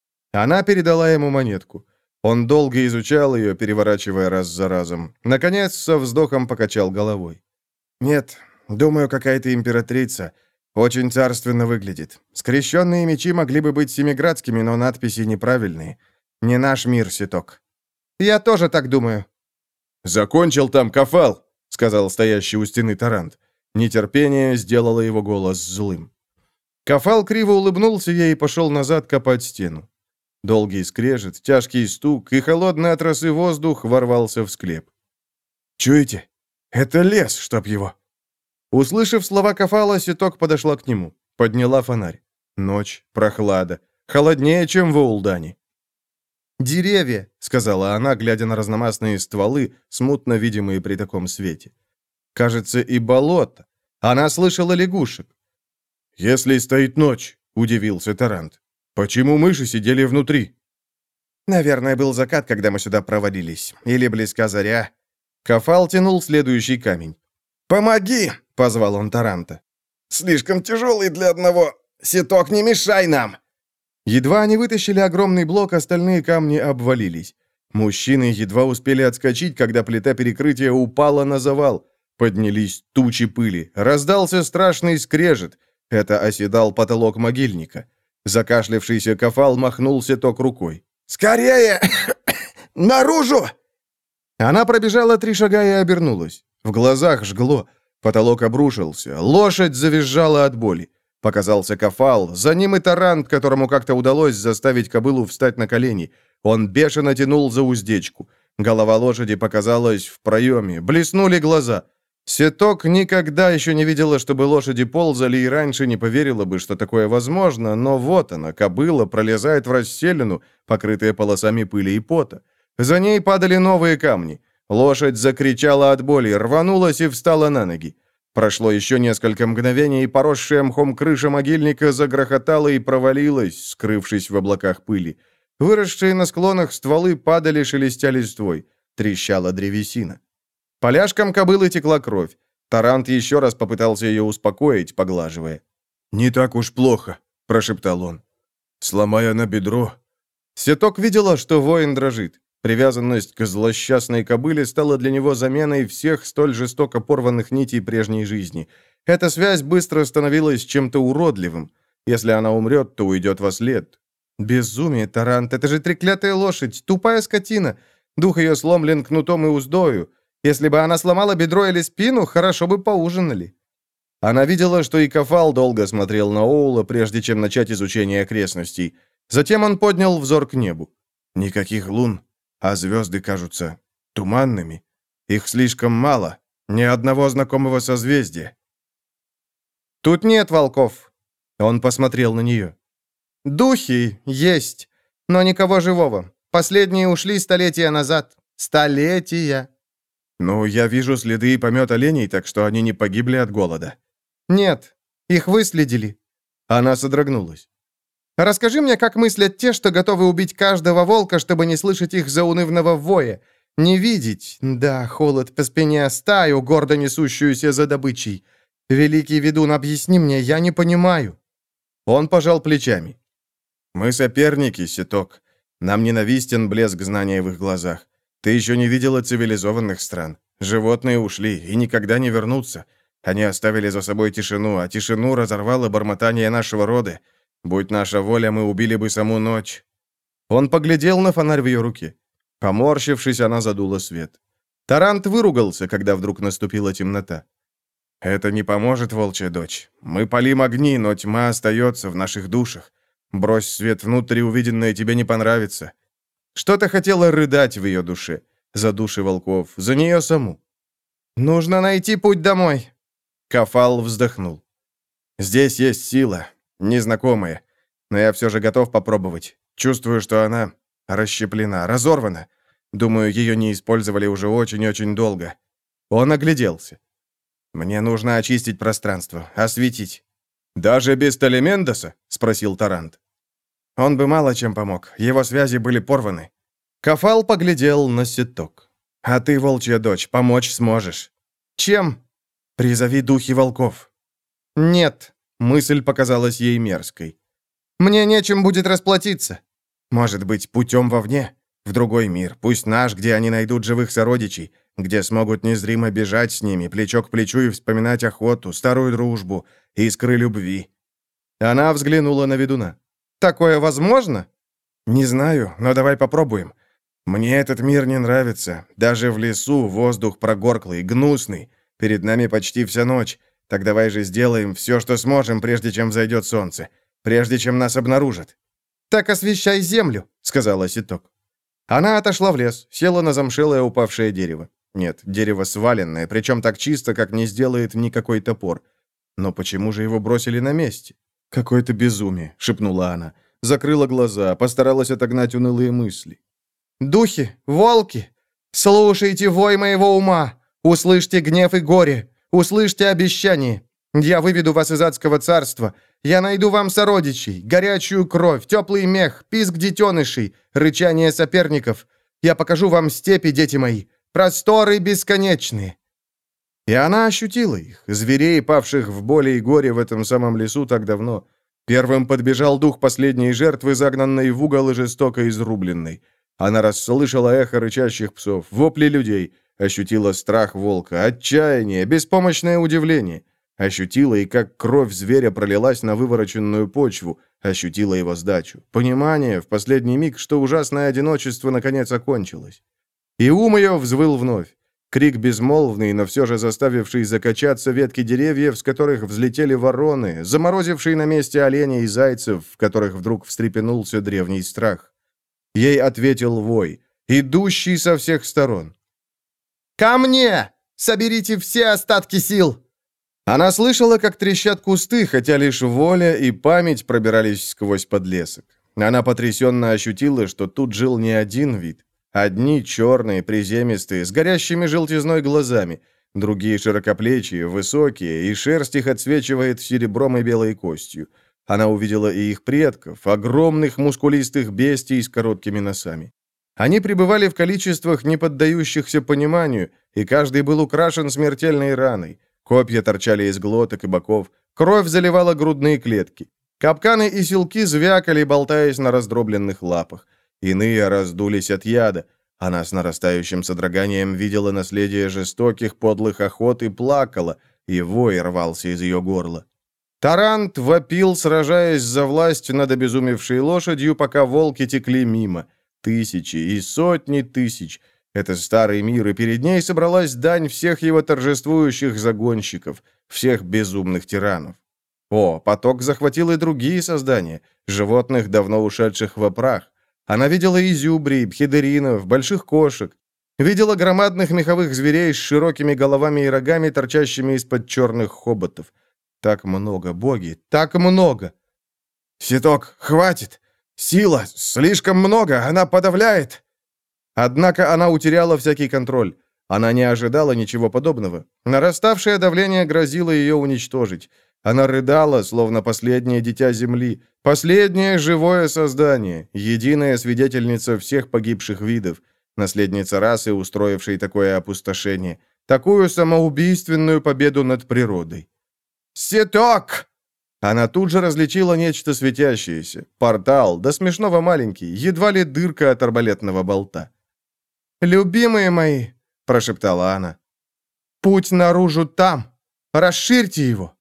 Она передала ему монетку. Он долго изучал ее, переворачивая раз за разом. Наконец, со вздохом покачал головой. «Нет, думаю, какая-то императрица. Очень царственно выглядит. Скрещенные мечи могли бы быть семиградскими, но надписи неправильные. Не наш мир, Сеток». «Я тоже так думаю». «Закончил там, Кафал», — сказал стоящий у стены Тарант. Нетерпение сделало его голос злым. Кафал криво улыбнулся ей и пошел назад копать стену. Долгий скрежет, тяжкий стук, и холодный от росы воздух ворвался в склеп. «Чуете? Это лес, чтоб его!» Услышав слова Кафала, Сеток подошла к нему, подняла фонарь. Ночь, прохлада, холоднее, чем в Улдане. «Деревья», — сказала она, глядя на разномастные стволы, смутно видимые при таком свете. «Кажется, и болото. Она слышала лягушек». «Если стоит ночь», — удивился Тарант, — «почему мыши сидели внутри?» «Наверное, был закат, когда мы сюда провалились. Или близка заря. Кафал тянул следующий камень. «Помоги!» — позвал он Таранта. «Слишком тяжелый для одного. Ситок, не мешай нам!» Едва они вытащили огромный блок, остальные камни обвалились. Мужчины едва успели отскочить, когда плита перекрытия упала на завал. Поднялись тучи пыли. Раздался страшный скрежет. Это оседал потолок могильника. Закашлявшийся Кафал махнул Ситок рукой. «Скорее! Наружу!» Она пробежала три шага и обернулась. В глазах жгло. Потолок обрушился. Лошадь завизжала от боли. Показался Кафал. За ним и Тарант, которому как-то удалось заставить кобылу встать на колени. Он бешено тянул за уздечку. Голова лошади показалась в проеме. Блеснули глаза. Ситок никогда еще не видела, чтобы лошади ползали, и раньше не поверила бы, что такое возможно, но вот она, кобыла, пролезает в расселину, покрытая полосами пыли и пота. За ней падали новые камни. Лошадь закричала от боли, рванулась и встала на ноги. Прошло еще несколько мгновений, и поросшая мхом крыша могильника загрохотала и провалилась, скрывшись в облаках пыли. Выросшие на склонах стволы падали, шелестя листвой. Трещала древесина. По ляжкам кобылы текла кровь. Тарант еще раз попытался ее успокоить, поглаживая. «Не так уж плохо», — прошептал он. «Сломая на бедро». Ситок видела, что воин дрожит. Привязанность к злосчастной кобыле стала для него заменой всех столь жестоко порванных нитей прежней жизни. Эта связь быстро становилась чем-то уродливым. Если она умрет, то уйдет во след. Безумие, Тарант, это же треклятая лошадь, тупая скотина. Дух ее сломлен кнутом и уздою. Если бы она сломала бедро или спину, хорошо бы поужинали. Она видела, что и Кафал долго смотрел на Оула, прежде чем начать изучение окрестностей. Затем он поднял взор к небу. Никаких лун, а звезды кажутся туманными. Их слишком мало, ни одного знакомого созвездия. «Тут нет волков», — он посмотрел на нее. «Духи есть, но никого живого. Последние ушли столетия назад. Столетия!» «Ну, я вижу следы и помет оленей, так что они не погибли от голода». «Нет, их выследили». Она содрогнулась. «Расскажи мне, как мыслят те, что готовы убить каждого волка, чтобы не слышать их заунывного воя. Не видеть, да, холод по спине, стаю, гордо несущуюся за добычей. Великий ведун, объясни мне, я не понимаю». Он пожал плечами. «Мы соперники, Ситок. Нам ненавистен блеск знания в их глазах. Ты еще не видела цивилизованных стран. Животные ушли и никогда не вернутся. Они оставили за собой тишину, а тишину разорвало бормотание нашего рода. Будь наша воля, мы убили бы саму ночь». Он поглядел на фонарь в ее руке. Поморщившись, она задула свет. Тарант выругался, когда вдруг наступила темнота. «Это не поможет, волчья дочь. Мы палим огни, но тьма остается в наших душах. Брось свет внутрь, и увиденное тебе не понравится». Что-то хотело рыдать в ее душе. За души волков, за нее саму. «Нужно найти путь домой». Кафал вздохнул. «Здесь есть сила, незнакомая, но я все же готов попробовать. Чувствую, что она расщеплена, разорвана. Думаю, ее не использовали уже очень-очень долго». Он огляделся. «Мне нужно очистить пространство, осветить». «Даже без Талимендоса?» — спросил Тарант. «Он бы мало чем помог. Его связи были порваны». Кафал поглядел на Ситок. «А ты, волчья дочь, помочь сможешь». «Чем?» «Призови духи волков». «Нет», — мысль показалась ей мерзкой. «Мне нечем будет расплатиться». «Может быть, путем вовне? В другой мир, пусть наш, где они найдут живых сородичей, где смогут незримо бежать с ними, плечо к плечу и вспоминать охоту, старую дружбу, искры любви». Она взглянула на ведуна. «Такое возможно?» «Не знаю, но давай попробуем. Мне этот мир не нравится. Даже в лесу воздух прогорклый, гнусный. Перед нами почти вся ночь. Так давай же сделаем все, что сможем, прежде чем взойдет солнце. Прежде чем нас обнаружат». «Так освещай землю», — сказала Ситок. Она отошла в лес, села на замшелое упавшее дерево. Нет, дерево сваленное, причем так чисто, как не сделает никакой топор. Но почему же его бросили на месте? «Какое-то безумие», — шепнула она. Закрыла глаза, постаралась отогнать унылые мысли. «Духи, волки, слушайте вой моего ума, услышьте гнев и горе, услышьте обещание. Я выведу вас из адского царства, я найду вам сородичей, горячую кровь, теплый мех, писк детенышей, рычание соперников. Я покажу вам степи, дети мои, Просторы бесконечные!» И она ощутила их, зверей, павших в боли и горе в этом самом лесу так давно. Первым подбежал дух последней жертвы, загнанной в угол и жестоко изрубленной. Она расслышала эхо рычащих псов, вопли людей, ощутила страх волка, отчаяние, беспомощное удивление. Ощутила и как кровь зверя пролилась на вывороченную почву, ощутила его сдачу, понимание в последний миг, что ужасное одиночество наконец окончилось. И ум ее взвыл вновь. Крик безмолвный, но все же заставивший закачаться ветки деревьев, с которых взлетели вороны, заморозивший на месте оленей и зайцев, в которых вдруг встрепенулся древний страх. Ей ответил вой, идущий со всех сторон. «Ко мне! Соберите все остатки сил!» Она слышала, как трещат кусты, хотя лишь воля и память пробирались сквозь подлесок. Она потрясенно ощутила, что тут жил не один вид. Одни черные, приземистые, с горящими желтизной глазами, другие широкоплечие, высокие, и шерсть их отсвечивает серебром и белой костью. Она увидела и их предков, огромных мускулистых бестий с короткими носами. Они пребывали в количествах, не поддающихся пониманию, и каждый был украшен смертельной раной. Копья торчали из глоток и боков, кровь заливала грудные клетки. Капканы и селки звякали, болтаясь на раздробленных лапах. Иные раздулись от яда. Она с нарастающим содроганием видела наследие жестоких, подлых охот и плакала, и вой рвался из ее горла. Тарант вопил, сражаясь за власть над обезумевшей лошадью, пока волки текли мимо. Тысячи и сотни тысяч. Это старый мир, и перед ней собралась дань всех его торжествующих загонщиков, всех безумных тиранов. О, поток захватил и другие создания, животных, давно ушедших во прах. Она видела изюбрий, бхедеринов, больших кошек. Видела громадных меховых зверей с широкими головами и рогами, торчащими из-под черных хоботов. Так много, боги, так много! «Ситок, хватит! Сила! Слишком много! Она подавляет!» Однако она утеряла всякий контроль. Она не ожидала ничего подобного. Нараставшее давление грозило ее уничтожить. Она рыдала, словно последнее дитя земли, последнее живое создание, единая свидетельница всех погибших видов, наследница расы, устроившей такое опустошение, такую самоубийственную победу над природой. «Ситок!» Она тут же различила нечто светящееся, портал, до смешного маленький, едва ли дырка от арбалетного болта. «Любимые мои!» – прошептала она. «Путь наружу там! Расширьте его!»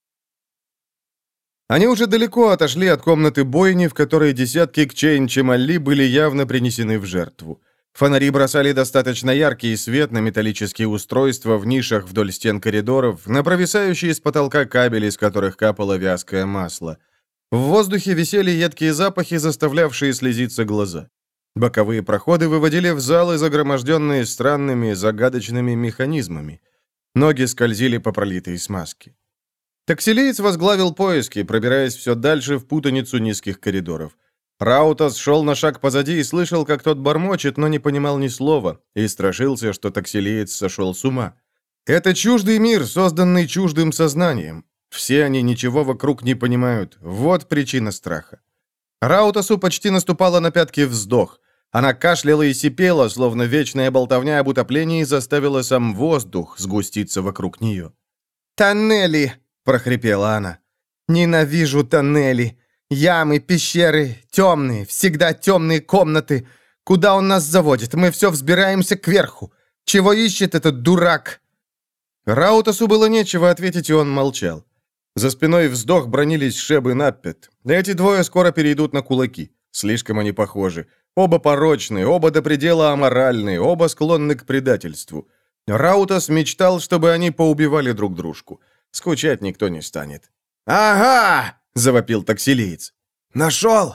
Они уже далеко отошли от комнаты бойни, в которой десятки кчейн-чемалли были явно принесены в жертву. Фонари бросали достаточно яркий свет на металлические устройства в нишах вдоль стен коридоров, на провисающие с потолка кабели, из которых капало вязкое масло. В воздухе висели едкие запахи, заставлявшие слезиться глаза. Боковые проходы выводили в залы, загроможденные странными, загадочными механизмами. Ноги скользили по пролитой смазке. Таксилиец возглавил поиски, пробираясь все дальше в путаницу низких коридоров. Раутас шел на шаг позади и слышал, как тот бормочет, но не понимал ни слова, и страшился, что таксилиец сошел с ума. Это чуждый мир, созданный чуждым сознанием. Все они ничего вокруг не понимают. Вот причина страха. Раутасу почти наступала на пятки вздох. Она кашляла и сипела, словно вечная болтовня об утоплении заставила сам воздух сгуститься вокруг нее. «Тоннели!» — прохрипела она. «Ненавижу тоннели! Ямы, пещеры, темные, всегда темные комнаты. Куда он нас заводит? Мы все взбираемся кверху. Чего ищет этот дурак?» Раутасу было нечего ответить, и он молчал. За спиной вздох бронились Шеб и Наппет. Эти двое скоро перейдут на кулаки. Слишком они похожи. Оба порочные, оба до предела аморальные, оба склонны к предательству. Раутас мечтал, чтобы они поубивали друг дружку. Скучать никто не станет. «Ага!» — завопил таксилиец. «Нашел!»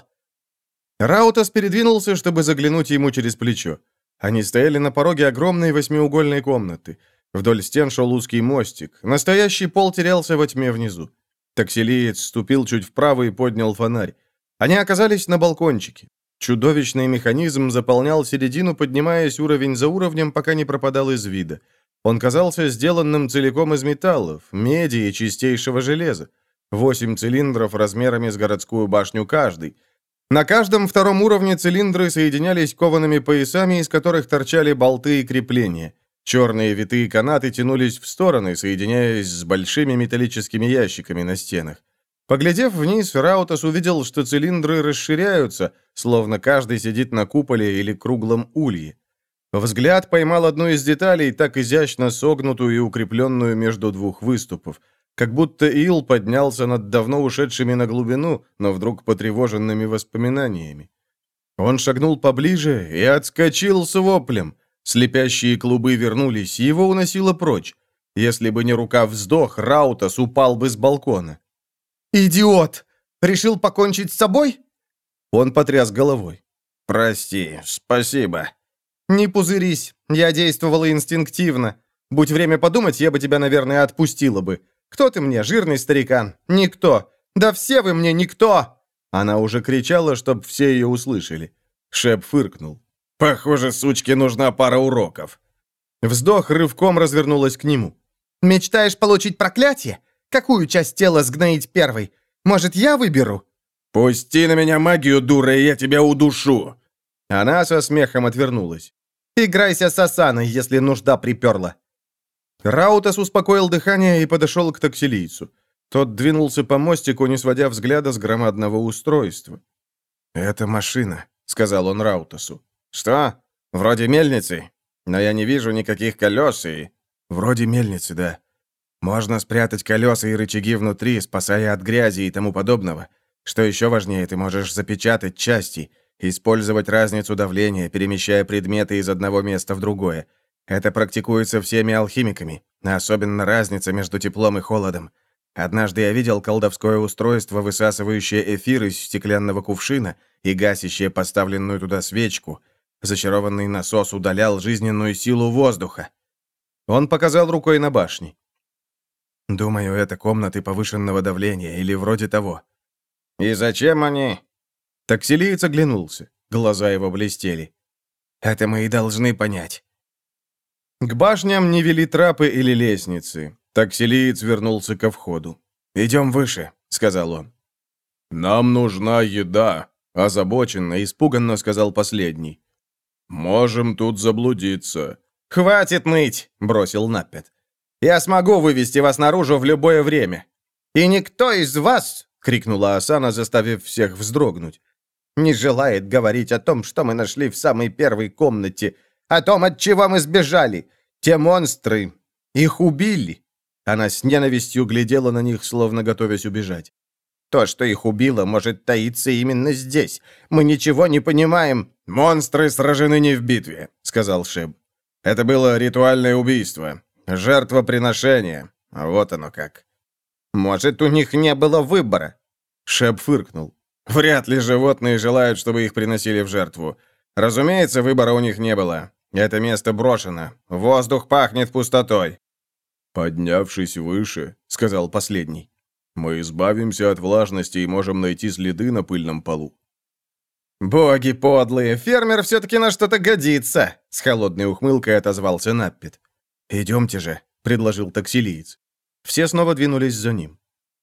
Раутас передвинулся, чтобы заглянуть ему через плечо. Они стояли на пороге огромной восьмиугольной комнаты. Вдоль стен шел узкий мостик. Настоящий пол терялся во тьме внизу. Таксилиец ступил чуть вправо и поднял фонарь. Они оказались на балкончике. Чудовищный механизм заполнял середину, поднимаясь уровень за уровнем, пока не пропадал из вида. Он казался сделанным целиком из металлов, меди и чистейшего железа. Восемь цилиндров размерами с городскую башню каждый. На каждом втором уровне цилиндры соединялись коваными поясами, из которых торчали болты и крепления. Черные витые канаты тянулись в стороны, соединяясь с большими металлическими ящиками на стенах. Поглядев вниз, Раутас увидел, что цилиндры расширяются, словно каждый сидит на куполе или круглом улье. Взгляд поймал одну из деталей, так изящно согнутую и укрепленную между двух выступов, как будто ил поднялся над давно ушедшими на глубину, но вдруг потревоженными воспоминаниями. Он шагнул поближе и отскочил с воплем. Слепящие клубы вернулись, и его уносило прочь. Если бы не рука вздох, Раутас упал бы с балкона. «Идиот! Решил покончить с собой?» Он потряс головой. «Прости, спасибо». «Не пузырись, я действовала инстинктивно. Будь время подумать, я бы тебя, наверное, отпустила бы. Кто ты мне, жирный старикан? Никто. Да все вы мне никто!» Она уже кричала, чтоб все ее услышали. Шеп фыркнул. «Похоже, сучке нужна пара уроков». Вздох рывком развернулась к нему. «Мечтаешь получить проклятие? Какую часть тела сгноить первой? Может, я выберу?» «Пусти на меня магию, дура, и я тебя удушу!» Она со смехом отвернулась. «Играйся с Асаной, если нужда приперла». Раутас успокоил дыхание и подошел к таксилийцу. Тот двинулся по мостику, не сводя взгляда с громадного устройства. «Это машина», — сказал он Раутасу. «Что? Вроде мельницы? Но я не вижу никаких колес и...» «Вроде мельницы, да. Можно спрятать колеса и рычаги внутри, спасая от грязи и тому подобного. Что еще важнее, ты можешь запечатать части, использовать разницу давления, перемещая предметы из одного места в другое. Это практикуется всеми алхимиками, особенно разница между теплом и холодом. Однажды я видел колдовское устройство, высасывающее эфир из стеклянного кувшина и гасящее поставленную туда свечку. Зачарованный насос удалял жизненную силу воздуха. Он показал рукой на башни. Думаю, это комнаты повышенного давления или вроде того. «И зачем они?» Таксилиец оглянулся. Глаза его блестели. «Это мы и должны понять». К башням не вели трапы или лестницы. Таксилиец вернулся ко входу. «Идем выше», — сказал он. «Нам нужна еда», — озабоченно, испуганно сказал последний. «Можем тут заблудиться». «Хватит ныть», — бросил Наппет. «Я смогу вывести вас наружу в любое время». «И никто из вас», — крикнула Асана, заставив всех вздрогнуть, «не желает говорить о том, что мы нашли в самой первой комнате, о том, от чего мы сбежали. Те монстры, их убили». Она с ненавистью глядела на них, словно готовясь убежать. «То, что их убило, может таиться именно здесь. Мы ничего не понимаем». «Монстры сражены не в битве», — сказал Шеб. «Это было ритуальное убийство, жертвоприношение. Вот оно как». «Может, у них не было выбора?» Шеб фыркнул. «Вряд ли животные желают, чтобы их приносили в жертву. Разумеется, выбора у них не было. Это место брошено. Воздух пахнет пустотой». «Поднявшись выше», — сказал последний, — «мы избавимся от влажности и можем найти следы на пыльном полу». «Боги подлые, фермер все-таки на что-то годится», — с холодной ухмылкой отозвался Наппет. «Идемте же», — предложил таксилиец. Все снова двинулись за ним.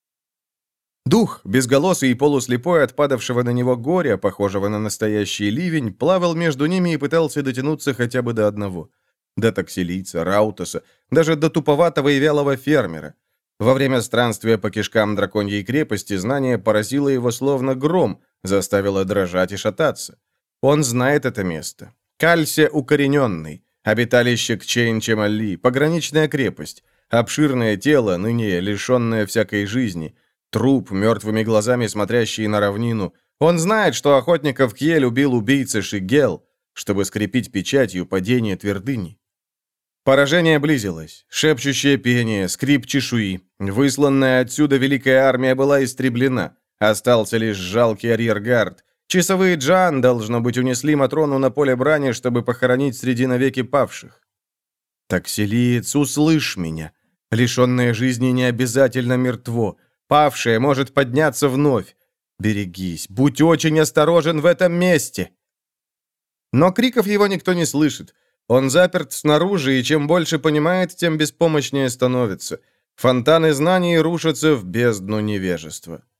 Дух, безголосый и полуслепой от падавшего на него горя, похожего на настоящий ливень, плавал между ними и пытался дотянуться хотя бы до одного. До таксилийца, Раутаса, даже до туповатого и вялого фермера. Во время странствия по кишкам драконьей крепости знание поразило его словно гром, заставило дрожать и шататься. Он знает это место. Кальсе укорененный, обиталище Кчейн-Чемалли, пограничная крепость, обширное тело, ныне лишенное всякой жизни, труп, мертвыми глазами смотрящий на равнину. Он знает, что охотников Кьель убил убийца Шигел, чтобы скрепить печатью падение твердыни. Поражение близилось. Шепчущее пение, скрип чешуи. Высланная отсюда великая армия была истреблена. Остался лишь жалкий арьергард. Часовые Джан, должно быть, унесли Матрону на поле брани, чтобы похоронить среди навеки павших. Таксилиец, услышь меня. Лишенное жизни не обязательно мертво. Павшее может подняться вновь. Берегись, будь очень осторожен в этом месте. Но криков его никто не слышит. Он заперт снаружи, и чем больше понимает, тем беспомощнее становится. Фонтаны знаний рушатся в бездну невежества.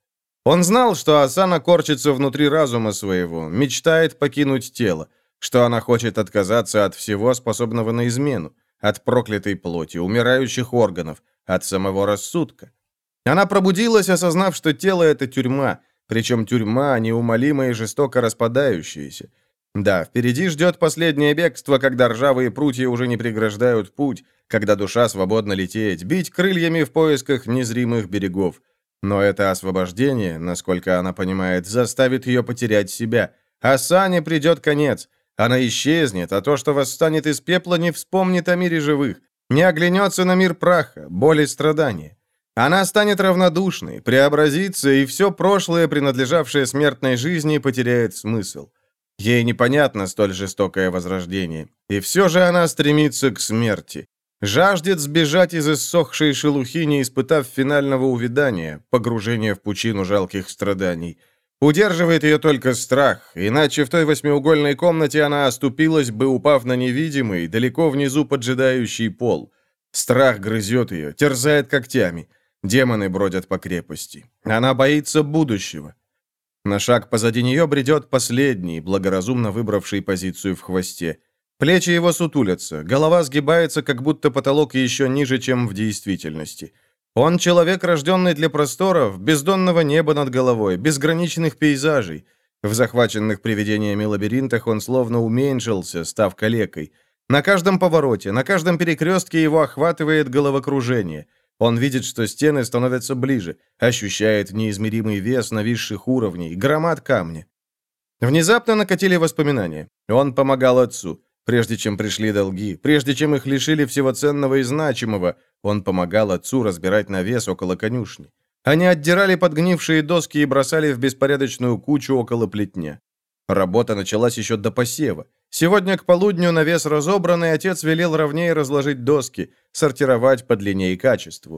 Он знал, что Асана корчится внутри разума своего, мечтает покинуть тело, что она хочет отказаться от всего, способного на измену, от проклятой плоти, умирающих органов, от самого рассудка. Она пробудилась, осознав, что тело — это тюрьма, причем тюрьма, неумолимо и жестоко распадающаяся. Да, впереди ждет последнее бегство, когда ржавые прутья уже не преграждают путь, когда душа свободно лететь, бить крыльями в поисках незримых берегов. Но это освобождение, насколько она понимает, заставит ее потерять себя. А Сане придет конец. Она исчезнет, а то, что восстанет из пепла, не вспомнит о мире живых, не оглянется на мир праха, боли и страдания. Она станет равнодушной, преобразится, и все прошлое, принадлежавшее смертной жизни, потеряет смысл. Ей непонятно столь жестокое возрождение. И все же она стремится к смерти. Жаждет сбежать из иссохшей шелухи, не испытав финального увядания, погружения в пучину жалких страданий. Удерживает ее только страх, иначе в той восьмиугольной комнате она оступилась бы, упав на невидимый, далеко внизу поджидающий пол. Страх грызет ее, терзает когтями. Демоны бродят по крепости. Она боится будущего. На шаг позади нее бредет последний, благоразумно выбравший позицию в хвосте. Плечи его сутулятся, голова сгибается, как будто потолок еще ниже, чем в действительности. Он человек, рожденный для просторов, бездонного неба над головой, безграничных пейзажей. В захваченных привидениями лабиринтах он словно уменьшился, став калекой. На каждом повороте, на каждом перекрестке его охватывает головокружение. Он видит, что стены становятся ближе, ощущает неизмеримый вес нависших уровней, громад камня. Внезапно накатили воспоминания. Он помогал отцу. Прежде чем пришли долги, прежде чем их лишили всего ценного и значимого, он помогал отцу разбирать навес около конюшни. Они отдирали подгнившие доски и бросали в беспорядочную кучу около плетня. Работа началась еще до посева. Сегодня к полудню навес разобран, и отец велел ровнее разложить доски, сортировать по длине и качеству.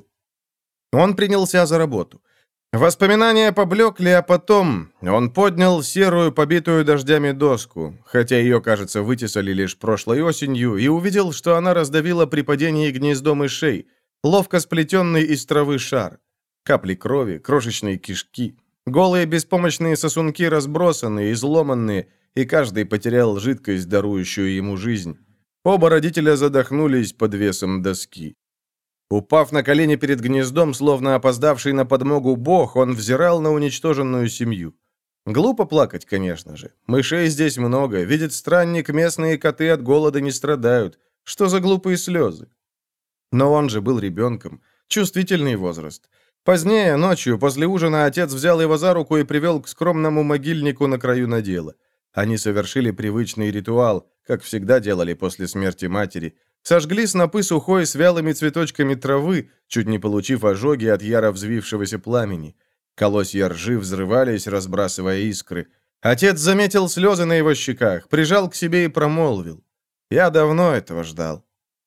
Он принялся за работу. Воспоминания поблекли, а потом он поднял серую, побитую дождями доску, хотя ее, кажется, вытесали лишь прошлой осенью, и увидел, что она раздавила при падении гнездо мышей, ловко сплетенный из травы шар. Капли крови, крошечные кишки, голые беспомощные сосунки разбросанные, изломанные, и каждый потерял жидкость, дарующую ему жизнь. Оба родителя задохнулись под весом доски. Упав на колени перед гнездом, словно опоздавший на подмогу бог, он взирал на уничтоженную семью. Глупо плакать, конечно же. Мышей здесь много, видит странник, местные коты от голода не страдают. Что за глупые слезы? Но он же был ребенком. Чувствительный возраст. Позднее, ночью, после ужина, отец взял его за руку и привел к скромному могильнику на краю надела. Они совершили привычный ритуал, как всегда делали после смерти матери. Сожгли снопы сухой с вялыми цветочками травы, чуть не получив ожоги от яро взвившегося пламени. Колосья ржи взрывались, разбрасывая искры. Отец заметил слезы на его щеках, прижал к себе и промолвил: «Я давно этого ждал».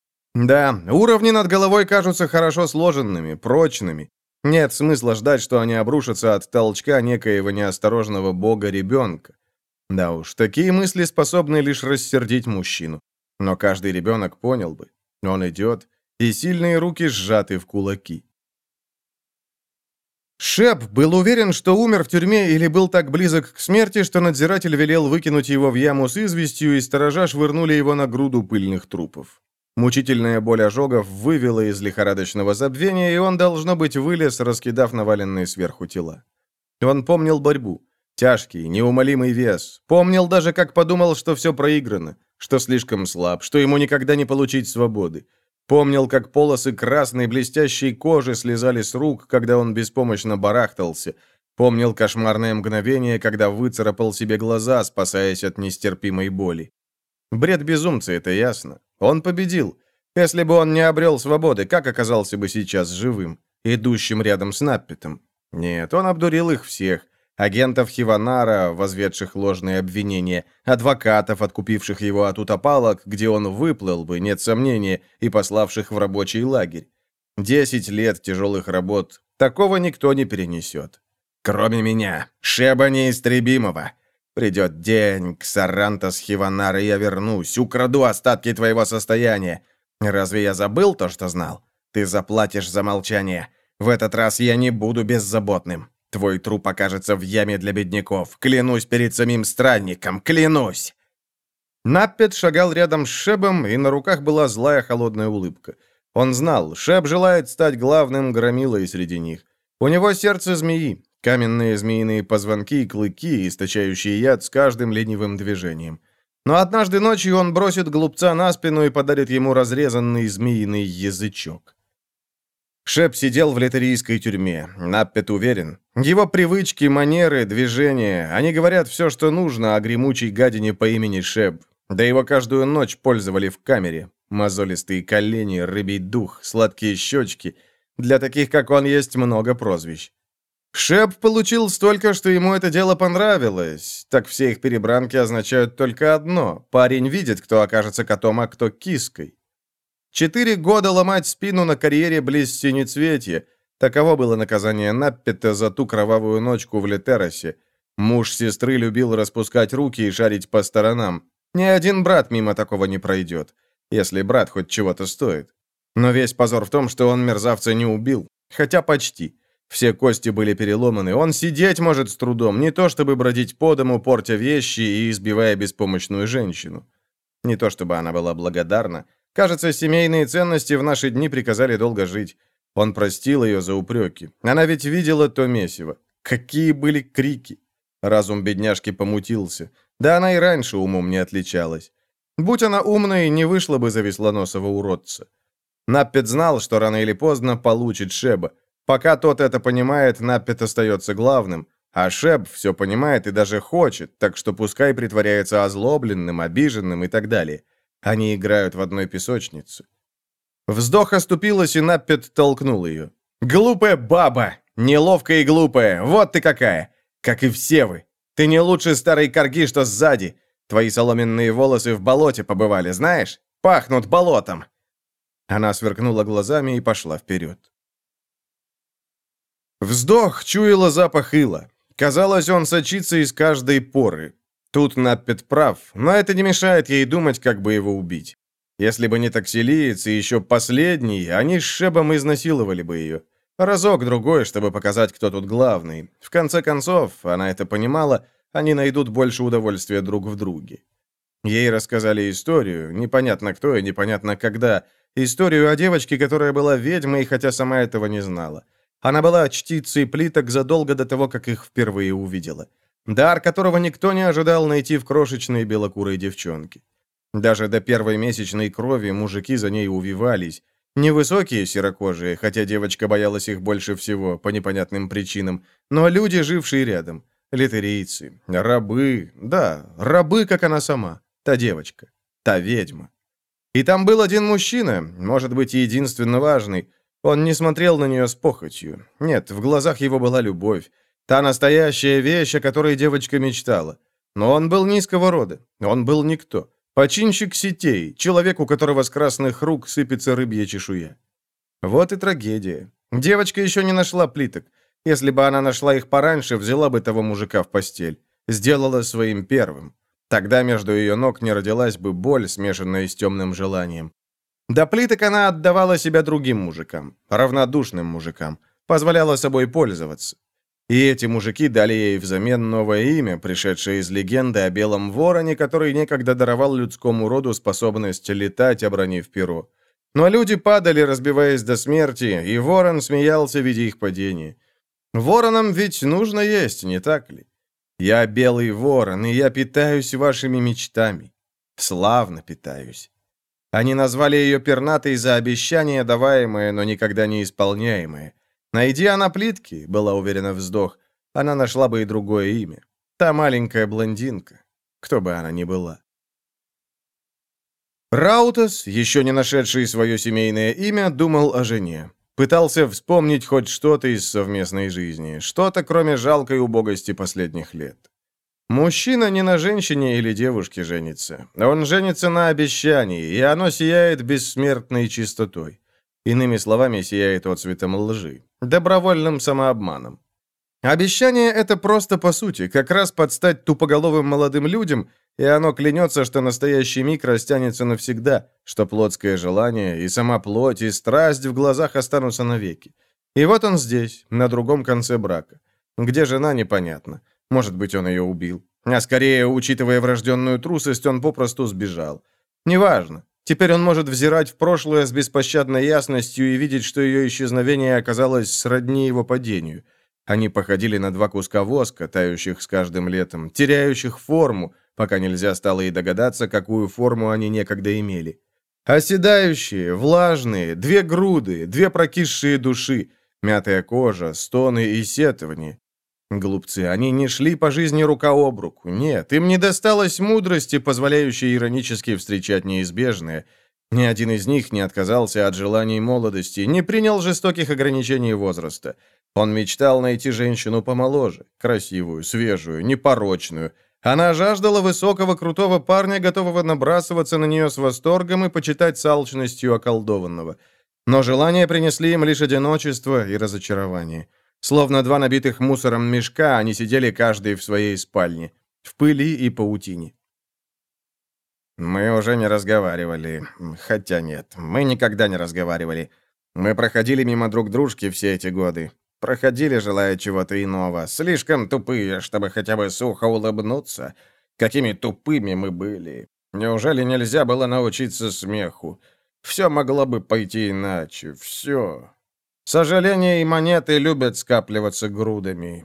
Да, уровни над головой кажутся хорошо сложенными, прочными. Нет смысла ждать, что они обрушатся от толчка некоего неосторожного бога-ребенка. Да уж, такие мысли способны лишь рассердить мужчину. Но каждый ребенок понял бы. Он идет, и сильные руки сжаты в кулаки. Шеп был уверен, что умер в тюрьме или был так близок к смерти, что надзиратель велел выкинуть его в яму с известью, и сторожа швырнули его на груду пыльных трупов. Мучительная боль ожогов вывела из лихорадочного забвения, и он, должно быть, вылез, раскидав наваленные сверху тела. Он помнил борьбу. Тяжкий, неумолимый вес. Помнил даже, как подумал, что все проиграно, что слишком слаб, что ему никогда не получить свободы. Помнил, как полосы красной блестящей кожи слезали с рук, когда он беспомощно барахтался. Помнил кошмарное мгновение, когда выцарапал себе глаза, спасаясь от нестерпимой боли. Бред безумца, это ясно. Он победил. Если бы он не обрел свободы, как оказался бы сейчас живым, идущим рядом с Наппетом? Нет, он обдурил их всех. Агентов Хиванара, возведших ложные обвинения, адвокатов, откупивших его от утопалок, где он выплыл бы, нет сомнения, и пославших в рабочий лагерь. Десять лет тяжелых работ. Такого никто не перенесет. Кроме меня, Шеба неистребимого. Придет день, Ксарантас Хиванара, и я вернусь, украду остатки твоего состояния. Разве я забыл то, что знал? Ты заплатишь за молчание. В этот раз я не буду беззаботным. Твой труп окажется в яме для бедняков. Клянусь перед самим странником, клянусь!» Наппет шагал рядом с Шебом, и на руках была злая холодная улыбка. Он знал, Шеб желает стать главным громилой среди них. У него сердце змеи, каменные змеиные позвонки и клыки, источающие яд с каждым ленивым движением. Но однажды ночью он бросит глупца на спину и подарит ему разрезанный змеиный язычок. Шеб сидел в литерийской тюрьме. Наппет уверен. Его привычки, манеры, движения, они говорят все, что нужно о гремучей гадине по имени Шеб. Да его каждую ночь пользовали в камере. Мозолистые колени, рыбий дух, сладкие щечки. Для таких, как он, есть много прозвищ. Шеб получил столько, что ему это дело понравилось. Так все их перебранки означают только одно. Парень видит, кто окажется котом, а кто киской. Четыре года ломать спину на карьере близ Синецветья. Таково было наказание Наппета за ту кровавую ночку в Летеросе. Муж сестры любил распускать руки и шарить по сторонам. Ни один брат мимо такого не пройдет, если брат хоть чего-то стоит. Но весь позор в том, что он мерзавца не убил. Хотя почти. Все кости были переломаны. Он сидеть может с трудом, не то чтобы бродить по дому, портя вещи и избивая беспомощную женщину. Не то чтобы она была благодарна. Кажется, семейные ценности в наши дни приказали долго жить. Он простил ее за упреки. Она ведь видела то месиво. Какие были крики. Разум бедняжки помутился. Да она и раньше умом не отличалась. Будь она умной, не вышла бы за веслоносого уродца. Наппет знал, что рано или поздно получит Шеба. Пока тот это понимает, Наппет остается главным. А Шеб все понимает и даже хочет, так что пускай притворяется озлобленным, обиженным и так далее. Они играют в одной песочнице. Вздох оступилась, и Наппет толкнул ее. «Глупая баба! Неловкая и глупая! Вот ты какая! Как и все вы! Ты не лучше старой корги, что сзади! Твои соломенные волосы в болоте побывали, знаешь? Пахнут болотом!» Она сверкнула глазами и пошла вперед. Вздох чуяла запах ила. Казалось, он сочится из каждой поры. Тут Наппет прав, но это не мешает ей думать, как бы его убить. Если бы не таксилиец и еще последний, они с Шебом изнасиловали бы ее. Разок-другой, чтобы показать, кто тут главный. В конце концов, она это понимала, они найдут больше удовольствия друг в друге. Ей рассказали историю, непонятно кто и непонятно когда, историю о девочке, которая была ведьмой, хотя сама этого не знала. Она была чтицей плиток задолго до того, как их впервые увидела. Дар, которого никто не ожидал найти в крошечной белокурой девчонке. Даже до первой месячной крови мужики за ней увивались. Невысокие серокожие, хотя девочка боялась их больше всего, по непонятным причинам, но люди, жившие рядом. Литерийцы, рабы, да, рабы, как она сама, та девочка, та ведьма. И там был один мужчина, может быть, единственно важный. Он не смотрел на нее с похотью. Нет, в глазах его была любовь. Та настоящая вещь, о которой девочка мечтала. Но он был низкого рода, он был никто. Починщик сетей, человек, у которого с красных рук сыпется рыбья чешуя. Вот и трагедия. Девочка еще не нашла плиток. Если бы она нашла их пораньше, взяла бы того мужика в постель. Сделала своим первым. Тогда между ее ног не родилась бы боль, смешанная с темным желанием. До плиток она отдавала себя другим мужикам, равнодушным мужикам, позволяла собой пользоваться. И эти мужики дали ей взамен новое имя, пришедшее из легенды о белом вороне, который некогда даровал людскому роду способность летать, обронив перо. Но люди падали, разбиваясь до смерти, и ворон смеялся, видя их падение. Воронам ведь нужно есть, не так ли? Я белый ворон, и я питаюсь вашими мечтами. Славно питаюсь. Они назвали ее пернатой за обещание, даваемое, но никогда не исполняемое. Найди она плитки, была уверена вздох, она нашла бы и другое имя. Та маленькая блондинка, кто бы она ни была. Раутас, еще не нашедший свое семейное имя, думал о жене. Пытался вспомнить хоть что-то из совместной жизни, что-то, кроме жалкой убогости последних лет. Мужчина не на женщине или девушке женится. Он женится на обещании, и оно сияет бессмертной чистотой. Иными словами, сияет отцветом лжи, добровольным самообманом. Обещание это просто по сути, как раз подстать тупоголовым молодым людям, и оно клянется, что настоящий миг растянется навсегда, что плотское желание и сама плоть, и страсть в глазах останутся навеки. И вот он здесь, на другом конце брака. Где жена, непонятно. Может быть, он ее убил. А скорее, учитывая врожденную трусость, он попросту сбежал. Неважно. Теперь он может взирать в прошлое с беспощадной ясностью и видеть, что ее исчезновение оказалось сродни его падению. Они походили на два куска воска, тающих с каждым летом, теряющих форму, пока нельзя стало и догадаться, какую форму они некогда имели. Оседающие, влажные, две груды, две прокисшие души, мятая кожа, стоны и сетования. Глупцы, они не шли по жизни рука об руку. Нет, им не досталось мудрости, позволяющей иронически встречать неизбежное. Ни один из них не отказался от желаний молодости, не принял жестоких ограничений возраста. Он мечтал найти женщину помоложе, красивую, свежую, непорочную. Она жаждала высокого, крутого парня, готового набрасываться на нее с восторгом и почитать с алчностью околдованного. Но желания принесли им лишь одиночество и разочарование. Словно два набитых мусором мешка, они сидели каждый в своей спальне, в пыли и паутине. Мы уже не разговаривали. Хотя нет, мы никогда не разговаривали. Мы проходили мимо друг дружки все эти годы. Проходили, желая чего-то иного. Слишком тупые, чтобы хотя бы сухо улыбнуться. Какими тупыми мы были. Неужели нельзя было научиться смеху? Все могло бы пойти иначе. Все. Сожаления и монеты любят скапливаться грудами.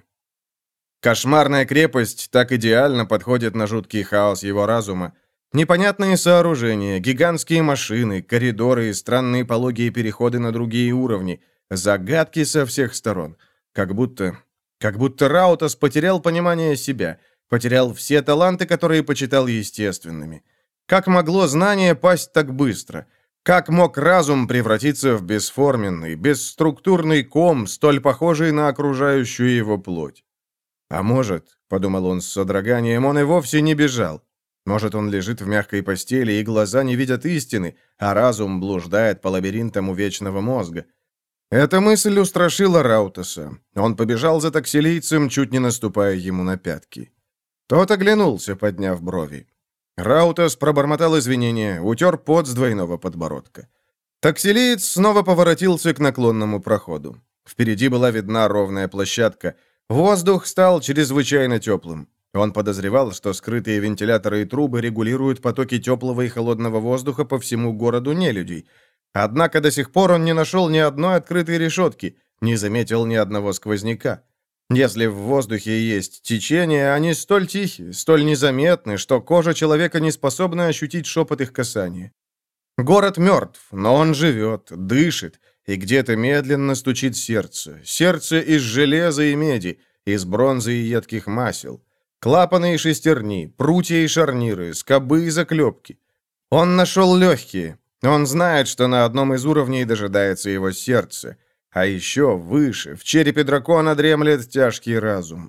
Кошмарная крепость так идеально подходит на жуткий хаос его разума. Непонятные сооружения, гигантские машины, коридоры и странные пологие переходы на другие уровни. Загадки со всех сторон. Как будто... Как будто Раутас потерял понимание себя, потерял все таланты, которые почитал естественными. Как могло знание пасть так быстро? Как мог разум превратиться в бесформенный, бесструктурный ком, столь похожий на окружающую его плоть? А может, — подумал он с содроганием, — он и вовсе не бежал. Может, он лежит в мягкой постели, и глаза не видят истины, а разум блуждает по лабиринтам у вечного мозга. Эта мысль устрашила Раутаса. Он побежал за таксилийцем, чуть не наступая ему на пятки. Тот оглянулся, подняв брови. Раутас пробормотал извинения, утер пот с двойного подбородка. Таксилиец снова поворотился к наклонному проходу. Впереди была видна ровная площадка. Воздух стал чрезвычайно теплым. Он подозревал, что скрытые вентиляторы и трубы регулируют потоки теплого и холодного воздуха по всему городу нелюдей. Однако до сих пор он не нашел ни одной открытой решетки, не заметил ни одного сквозняка. Если в воздухе есть течение, они столь тихи, столь незаметны, что кожа человека не способна ощутить шепот их касания. Город мертв, но он живет, дышит, и где-то медленно стучит сердце. Сердце из железа и меди, из бронзы и едких масел. Клапаны и шестерни, прутья и шарниры, скобы и заклепки. Он нашел легкие. Он знает, что на одном из уровней дожидается его сердце. А еще выше, в черепе дракона дремлет тяжкий разум.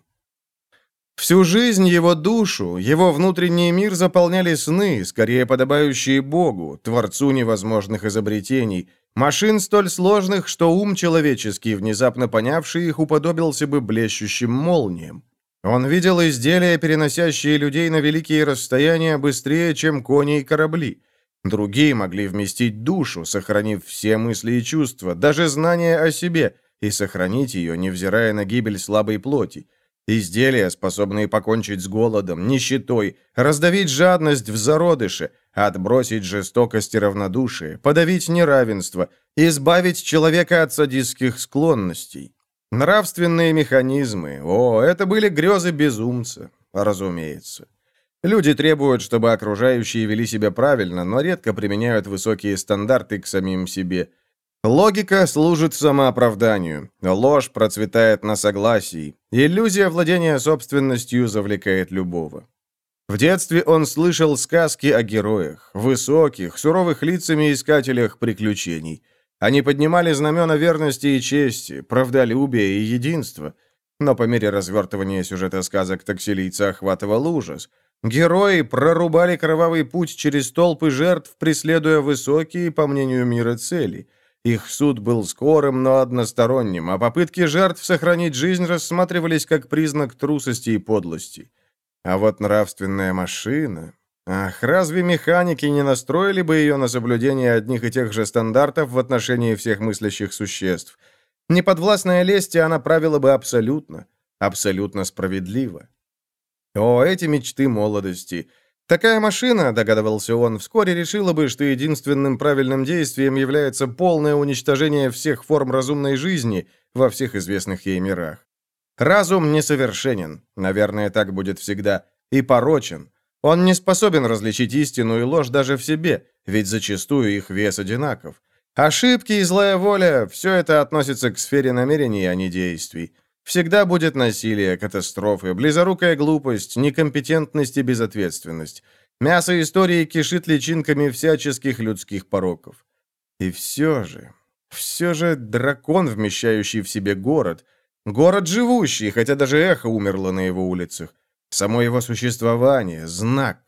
Всю жизнь его душу, его внутренний мир заполняли сны, скорее подобающие Богу, Творцу невозможных изобретений, машин столь сложных, что ум человеческий, внезапно понявший их, уподобился бы блещущим молниям. Он видел изделия, переносящие людей на великие расстояния быстрее, чем кони и корабли. Другие могли вместить душу, сохранив все мысли и чувства, даже знания о себе, и сохранить ее, невзирая на гибель слабой плоти. Изделия, способные покончить с голодом, нищетой, раздавить жадность в зародыше, отбросить жестокость и равнодушие, подавить неравенство, избавить человека от садистских склонностей. Нравственные механизмы, о, это были грезы безумца, разумеется. Люди требуют, чтобы окружающие вели себя правильно, но редко применяют высокие стандарты к самим себе. Логика служит самооправданию, ложь процветает на согласии, иллюзия владения собственностью завлекает любого. В детстве он слышал сказки о героях, высоких, суровых лицами искателях приключений. Они поднимали знамена верности и чести, правдолюбия и единства. Но по мере развертывания сюжета сказок таксилийца охватывал ужас. Герои прорубали кровавый путь через толпы жертв, преследуя высокие, по мнению мира, цели. Их суд был скорым, но односторонним, а попытки жертв сохранить жизнь рассматривались как признак трусости и подлости. А вот нравственная машина... Ах, разве механики не настроили бы ее на соблюдение одних и тех же стандартов в отношении всех мыслящих существ? Неподвластная лести она правила бы абсолютно. абсолютно справедливо. О, эти мечты молодости! Такая машина, догадывался он, вскоре решила бы, что единственным правильным действием является полное уничтожение всех форм разумной жизни во всех известных ей мирах. Разум несовершенен, наверное, так будет всегда, и порочен. Он не способен различить истину и ложь даже в себе, ведь зачастую их вес одинаков. Ошибки и злая воля – все это относится к сфере намерений, а не действий. Всегда будет насилие, катастрофы, близорукая глупость, некомпетентность и безответственность. Мясо истории кишит личинками всяческих людских пороков. И все же, все же дракон, вмещающий в себе город. Город живущий, хотя даже эхо умерло на его улицах. Само его существование – знак.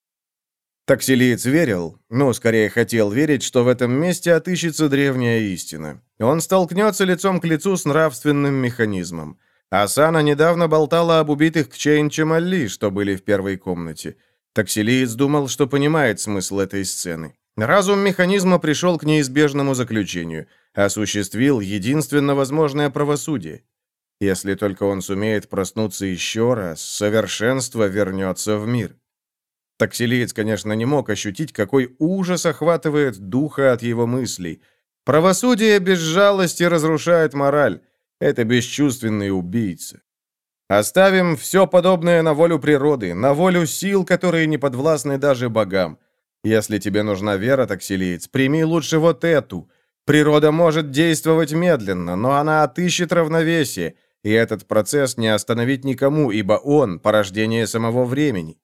Таксилиец верил, ну, скорее хотел верить, что в этом месте отыщется древняя истина. Он столкнется лицом к лицу с нравственным механизмом. Асана недавно болтала об убитых Кчейн Чамалли, что были в первой комнате. Таксилиец думал, что понимает смысл этой сцены. Разум механизма пришел к неизбежному заключению, осуществил единственно возможное правосудие. Если только он сумеет проснуться еще раз, совершенство вернется в мир. Таксилиец, конечно, не мог ощутить, какой ужас охватывает духа от его мыслей. Правосудие без жалости разрушает мораль. Это бесчувственный убийца. Оставим все подобное на волю природы, на волю сил, которые не подвластны даже богам. Если тебе нужна вера, таксилиец, прими лучше вот эту. Природа может действовать медленно, но она отыщет равновесие, и этот процесс не остановить никому, ибо он – порождение самого времени.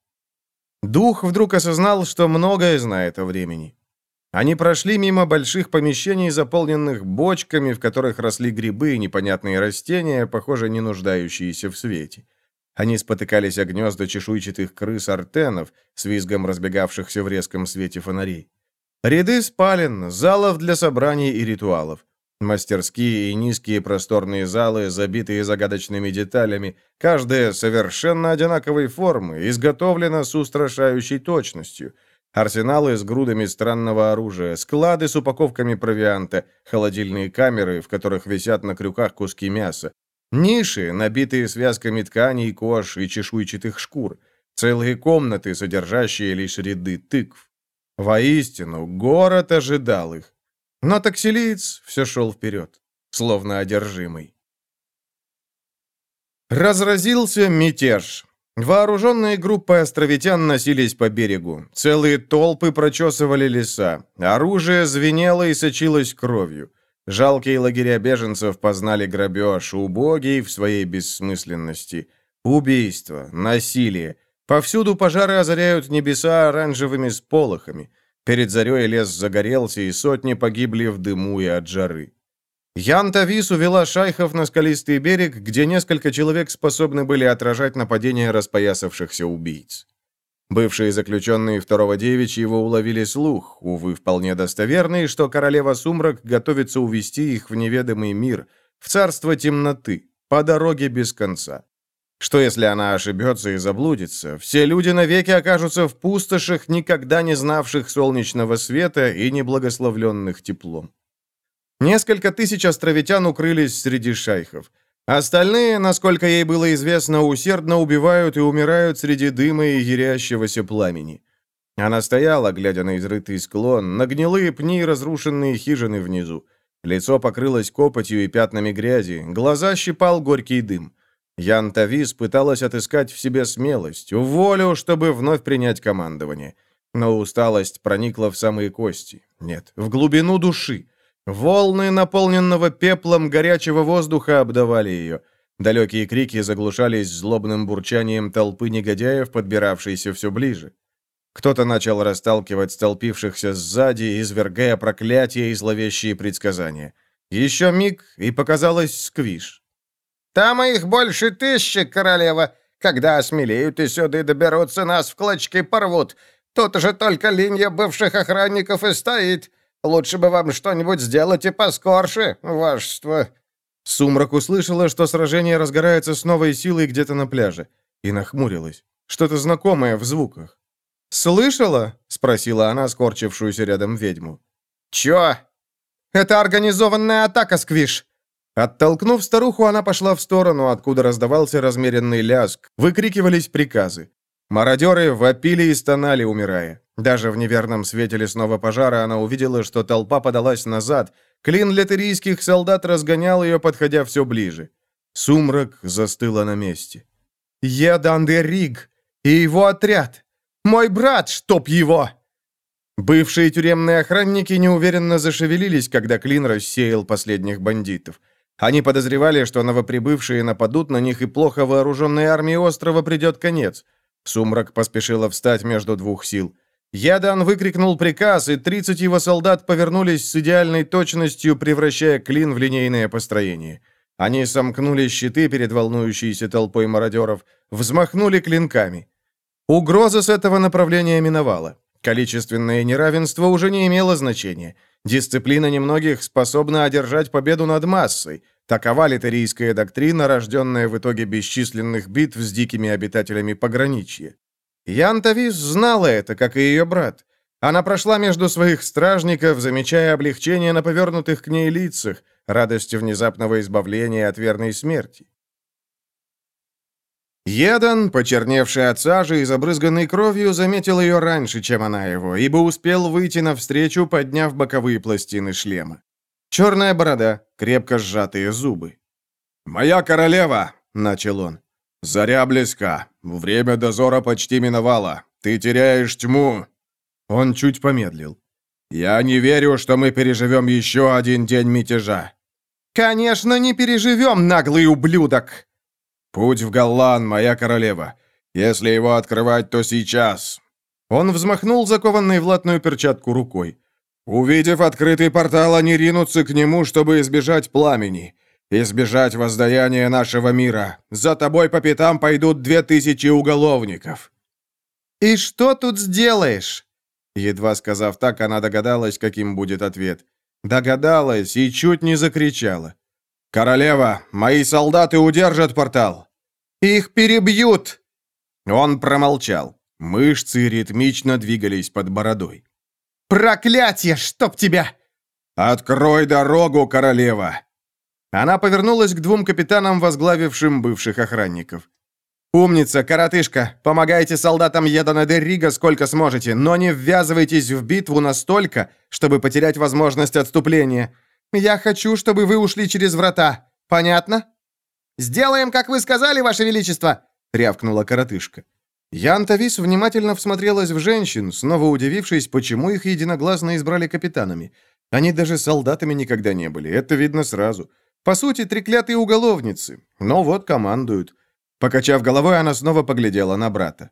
Дух вдруг осознал, что многое знает о времени. Они прошли мимо больших помещений, заполненных бочками, в которых росли грибы и непонятные растения, похоже, не нуждающиеся в свете. Они спотыкались о гнезда чешуйчатых крыс-артенов, с визгом разбегавшихся в резком свете фонарей. Ряды спален, залов для собраний и ритуалов. Мастерские и низкие просторные залы, забитые загадочными деталями, каждая совершенно одинаковой формы, изготовлена с устрашающей точностью. Арсеналы с грудами странного оружия, склады с упаковками провианта, холодильные камеры, в которых висят на крюках куски мяса, ниши, набитые связками тканей, кож и чешуйчатых шкур, целые комнаты, содержащие лишь ряды тыкв. Воистину, город ожидал их. Но таксилиец все шел вперед, словно одержимый. Разразился мятеж. Вооруженные группы островитян носились по берегу. Целые толпы прочесывали леса. Оружие звенело и сочилось кровью. Жалкие лагеря беженцев познали грабеж, убогий в своей бессмысленности. Убийство, насилие. Повсюду пожары озаряют небеса оранжевыми сполохами. Перед зарей лес загорелся, и сотни погибли в дыму и от жары. Ян-Тавис увела шайхов на скалистый берег, где несколько человек способны были отражать нападения распоясавшихся убийц. Бывшие заключенные второго девичьего уловили слух, увы, вполне достоверный, что королева Сумрак готовится увести их в неведомый мир, в царство темноты, по дороге без конца. Что если она ошибется и заблудится? Все люди навеки окажутся в пустошах, никогда не знавших солнечного света и не благословленных теплом. Несколько тысяч островитян укрылись среди шайхов. Остальные, насколько ей было известно, усердно убивают и умирают среди дыма и ярящегося пламени. Она стояла, глядя на изрытый склон, на гнилые пни и разрушенные хижины внизу. Лицо покрылось копотью и пятнами грязи, глаза щипал горький дым. Ян-Тавис пыталась отыскать в себе смелость, волю, чтобы вновь принять командование. Но усталость проникла в самые кости. Нет, в глубину души. Волны, наполненного пеплом горячего воздуха, обдавали ее. Далекие крики заглушались злобным бурчанием толпы негодяев, подбиравшейся все ближе. Кто-то начал расталкивать столпившихся сзади, извергая проклятия и зловещие предсказания. Еще миг, и показалось Сквиш. «Там их больше тысячи, королева. Когда осмелеют и сюда доберутся, нас в клочки порвут. Тут же только линия бывших охранников и стоит. Лучше бы вам что-нибудь сделать и поскорше, вашество». Сумрак услышала, что сражение разгорается с новой силой где-то на пляже, и нахмурилась. Что-то знакомое в звуках. «Слышала?» — спросила она скорчившуюся рядом ведьму. «Чё?» «Это организованная атака, Сквиш!» Оттолкнув старуху, она пошла в сторону, откуда раздавался размеренный лязг, выкрикивались приказы. Мародеры вопили и стонали, умирая. Даже в неверном свете лесного пожара она увидела, что толпа подалась назад. Клин летерийских солдат разгонял ее, подходя все ближе. Сумрак застыла на месте. «Едан де Риг и его отряд! Мой брат, чтоб его!» Бывшие тюремные охранники неуверенно зашевелились, когда Клин рассеял последних бандитов. Они подозревали, что новоприбывшие нападут на них, и плохо вооруженной армии острова придет конец. Сумрак поспешила встать между двух сил. Ядан выкрикнул приказ, и тридцать его солдат повернулись с идеальной точностью, превращая Клин в линейное построение. Они сомкнули щиты перед волнующейся толпой мародеров, взмахнули клинками. Угроза с этого направления миновала. Количественное неравенство уже не имело значения. Дисциплина немногих способна одержать победу над массой. Такова литерийская доктрина, рожденная в итоге бесчисленных битв с дикими обитателями пограничья. Ян Тавис знала это, как и ее брат. Она прошла между своих стражников, замечая облегчение на повернутых к ней лицах, радость внезапного избавления от верной смерти. Едан, почерневший от сажи и забрызганный кровью, заметил ее раньше, чем она его, ибо успел выйти навстречу, подняв боковые пластины шлема. Черная борода, крепко сжатые зубы. «Моя королева!» — начал он. «Заря близка. Время дозора почти миновало. Ты теряешь тьму». Он чуть помедлил. «Я не верю, что мы переживем еще один день мятежа». «Конечно, не переживем, наглый ублюдок!» «Путь в Галлан, моя королева. Если его открывать, то сейчас». Он взмахнул закованной в латную перчатку рукой. «Увидев открытый портал, они ринутся к нему, чтобы избежать пламени, избежать воздаяния нашего мира. За тобой по пятам пойдут две тысячи уголовников». «И что тут сделаешь?» Едва сказав так, она догадалась, каким будет ответ. Догадалась и чуть не закричала. «Королева, мои солдаты удержат портал!» «Их перебьют!» Он промолчал. Мышцы ритмично двигались под бородой. «Проклятие, чтоб тебя!» «Открой дорогу, королева!» Она повернулась к двум капитанам, возглавившим бывших охранников. «Умница, коротышка! Помогайте солдатам Едана де Рига сколько сможете, но не ввязывайтесь в битву настолько, чтобы потерять возможность отступления. Я хочу, чтобы вы ушли через врата. Понятно?» «Сделаем, как вы сказали, Ваше Величество!» — рявкнула коротышка. Ян Тавис внимательно всмотрелась в женщин, снова удивившись, почему их единогласно избрали капитанами. Они даже солдатами никогда не были, это видно сразу. По сути, треклятые уголовницы, но вот командуют. Покачав головой, она снова поглядела на брата.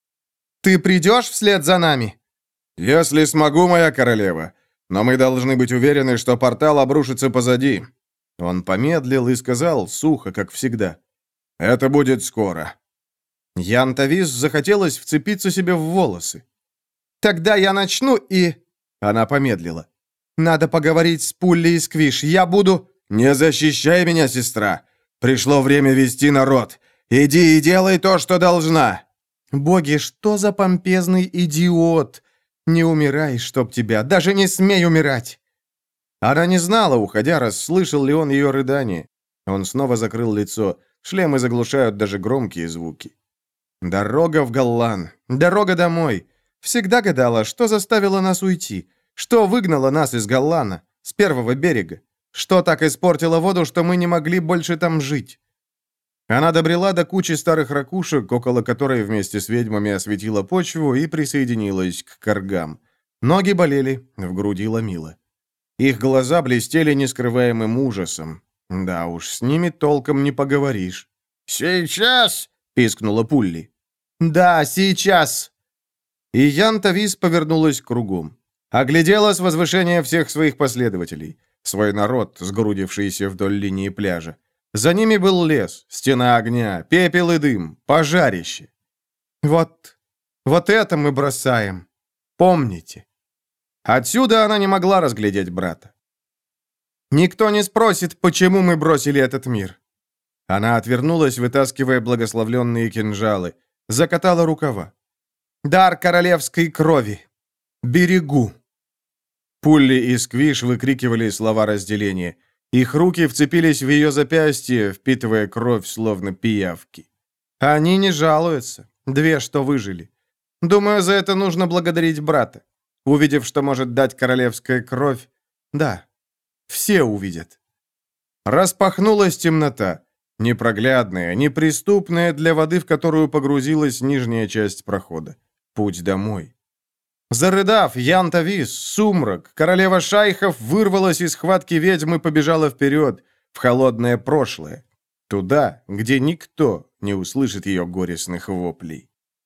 «Ты придешь вслед за нами?» «Если смогу, моя королева. Но мы должны быть уверены, что портал обрушится позади». Он помедлил и сказал, сухо, как всегда. «Это будет скоро». Ян Тавис захотелось вцепиться себе в волосы. «Тогда я начну и...» Она помедлила. «Надо поговорить с Пулли и Сквиш. Я буду...» «Не защищай меня, сестра. Пришло время вести народ. Иди и делай то, что должна». «Боги, что за помпезный идиот! Не умирай, чтоб тебя. Даже не смей умирать!» Она не знала, уходя, расслышал ли он ее рыдание. Он снова закрыл лицо. Шлемы заглушают даже громкие звуки. Дорога в Галлан. Дорога домой. Всегда гадала, что заставило нас уйти. Что выгнало нас из Галлана, с первого берега. Что так испортило воду, что мы не могли больше там жить. Она добрела до кучи старых ракушек, около которой вместе с ведьмами осветила почву и присоединилась к коргам. Ноги болели, в груди ломило. Их глаза блестели нескрываемым ужасом. Да уж, с ними толком не поговоришь. «Сейчас!» — пискнула Пулли. «Да, сейчас!» И Ян Тавис повернулась кругом. Оглядела с возвышения всех своих последователей. Свой народ, сгрудившийся вдоль линии пляжа. За ними был лес, стена огня, пепел и дым, пожарище. «Вот, вот это мы бросаем. Помните». Отсюда она не могла разглядеть брата. «Никто не спросит, почему мы бросили этот мир». Она отвернулась, вытаскивая благословленные кинжалы, закатала рукава. «Дар королевской крови. Берегу». Пулли и Сквиш выкрикивали слова разделения. Их руки вцепились в ее запястье, впитывая кровь, словно пиявки. Они не жалуются. Две, что выжили. Думаю, за это нужно благодарить брата. Увидев, что может дать королевская кровь, да, все увидят. Распахнулась темнота, непроглядная, неприступная для воды, в которую погрузилась нижняя часть прохода. Путь домой. Зарыдав, Янта вис, сумрак, королева шайхов вырвалась из схватки ведьм и побежала вперед, в холодное прошлое, туда, где никто не услышит ее горестных воплей.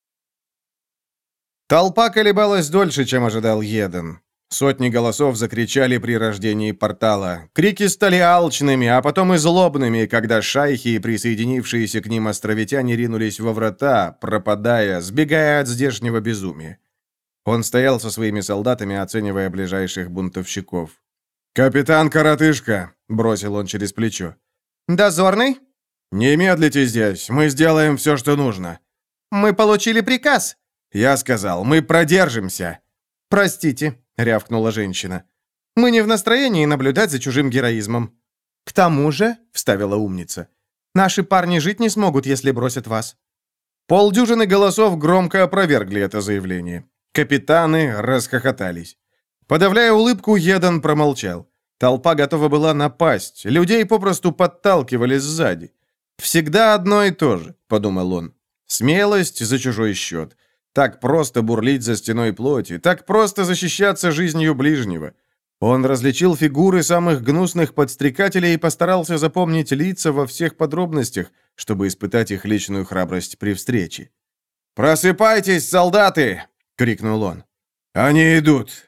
Толпа колебалась дольше, чем ожидал Еден. Сотни голосов закричали при рождении портала. Крики стали алчными, а потом и злобными, когда шайхи и присоединившиеся к ним островитяне ринулись во врата, пропадая, сбегая от здешнего безумия. Он стоял со своими солдатами, оценивая ближайших бунтовщиков. «Капитан Коротышка!» — бросил он через плечо. «Дозорный?» «Не медлите здесь, мы сделаем все, что нужно». «Мы получили приказ». «Я сказал, мы продержимся». «Простите», — рявкнула женщина. «Мы не в настроении наблюдать за чужим героизмом». «К тому же», — вставила умница, — «наши парни жить не смогут, если бросят вас». Полдюжины голосов громко опровергли это заявление. Капитаны расхохотались. Подавляя улыбку, Еден промолчал. Толпа готова была напасть. Людей попросту подталкивали сзади. «Всегда одно и то же», — подумал он. «Смелость за чужой счет. Так просто бурлить за стеной плоти. Так просто защищаться жизнью ближнего». Он различил фигуры самых гнусных подстрекателей и постарался запомнить лица во всех подробностях, чтобы испытать их личную храбрость при встрече. «Просыпайтесь, солдаты!» — крикнул он. «Они идут!»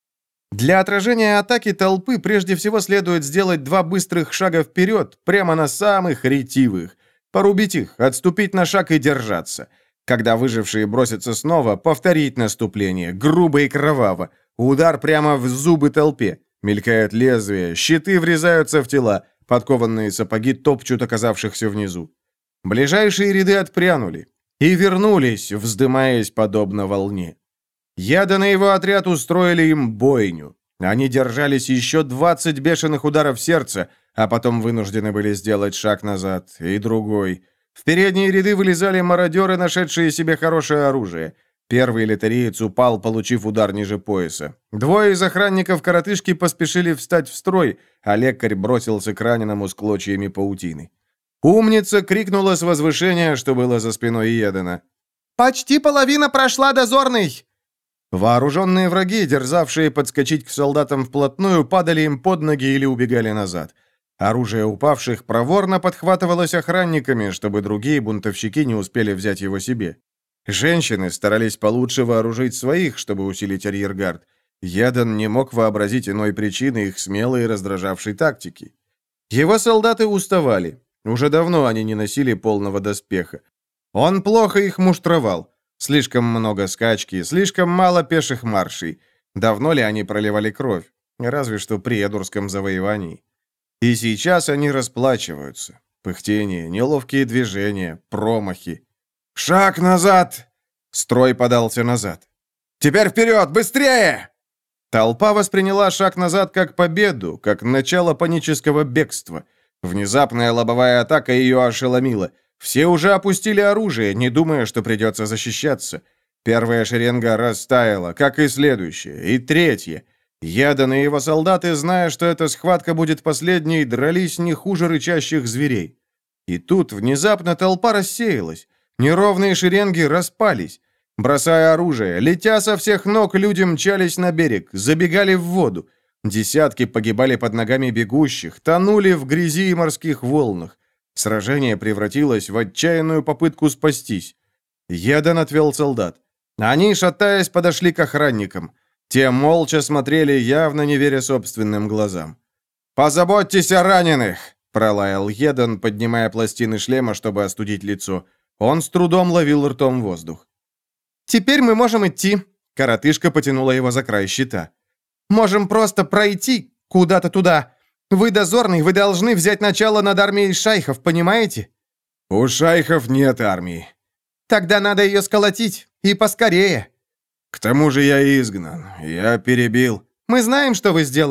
Для отражения атаки толпы прежде всего следует сделать два быстрых шага вперед, прямо на самых ретивых. Порубить их, отступить на шаг и держаться. Когда выжившие бросятся снова, повторить наступление, грубо и кроваво. Удар прямо в зубы толпе. Мелькают лезвия, щиты врезаются в тела, подкованные сапоги топчут оказавшихся внизу. Ближайшие ряды отпрянули и вернулись, вздымаясь подобно волне. Ядан и его отряд устроили им бойню. Они держались еще двадцать бешеных ударов сердца, а потом вынуждены были сделать шаг назад и другой. В передние ряды вылезали мародеры, нашедшие себе хорошее оружие. Первый литариец упал, получив удар ниже пояса. Двое из охранников коротышки поспешили встать в строй, а лекарь бросился к раненому с клочьями паутины. Умница крикнула с возвышения, что было за спиной Едена. «Почти половина прошла, дозорный!» Вооруженные враги, дерзавшие подскочить к солдатам вплотную, падали им под ноги или убегали назад. Оружие упавших проворно подхватывалось охранниками, чтобы другие бунтовщики не успели взять его себе. Женщины старались получше вооружить своих, чтобы усилить арьергард. Ядан не мог вообразить иной причины их смелой и раздражавшей тактики. Его солдаты уставали. Уже давно они не носили полного доспеха. Он плохо их муштровал. Слишком много скачки, слишком мало пеших маршей. Давно ли они проливали кровь? Разве что при Эдурском завоевании. И сейчас они расплачиваются. Пыхтение, неловкие движения, промахи. «Шаг назад!» Строй подался назад. «Теперь вперед! Быстрее!» Толпа восприняла шаг назад как победу, как начало панического бегства. Внезапная лобовая атака ее ошеломила. Все уже опустили оружие, не думая, что придется защищаться. Первая шеренга растаяла, как и следующая, и третья. Ядан и его солдаты, зная, что эта схватка будет последней, дрались не хуже рычащих зверей. И тут внезапно толпа рассеялась. Неровные шеренги распались. Бросая оружие, летя со всех ног, люди мчались на берег, забегали в воду. Десятки погибали под ногами бегущих, тонули в грязи и морских волнах. Сражение превратилось в отчаянную попытку спастись. Ядан отвел солдат. Они, шатаясь, подошли к охранникам. Те молча смотрели, явно не веря собственным глазам. «Позаботьтесь о раненых!» — пролаял Ядан, поднимая пластины шлема, чтобы остудить лицо. Он с трудом ловил ртом воздух. «Теперь мы можем идти», — коротышка потянула его за край щита. «Можем просто пройти куда-то туда. Вы дозорный, вы должны взять начало над армией шайхов, понимаете?» «У шайхов нет армии». «Тогда надо ее сколотить, и поскорее». «К тому же я изгнан, я перебил». «Мы знаем, что вы сделали.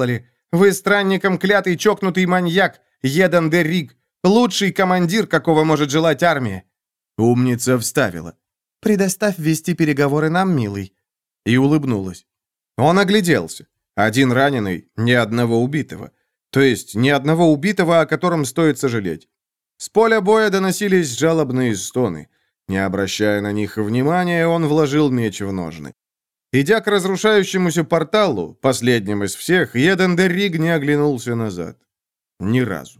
Вы странником клятый чокнутый маньяк, Еден де Риг, лучший командир, какого может желать армия». Умница вставила. «Предоставь вести переговоры нам, милый». И улыбнулась. Он огляделся. Один раненый, ни одного убитого. То есть ни одного убитого, о котором стоит сожалеть. С поля боя доносились жалобные стоны. Не обращая на них внимания, он вложил меч в ножны. Идя к разрушающемуся порталу, последним из всех, Еден де Риг не оглянулся назад. Ни разу.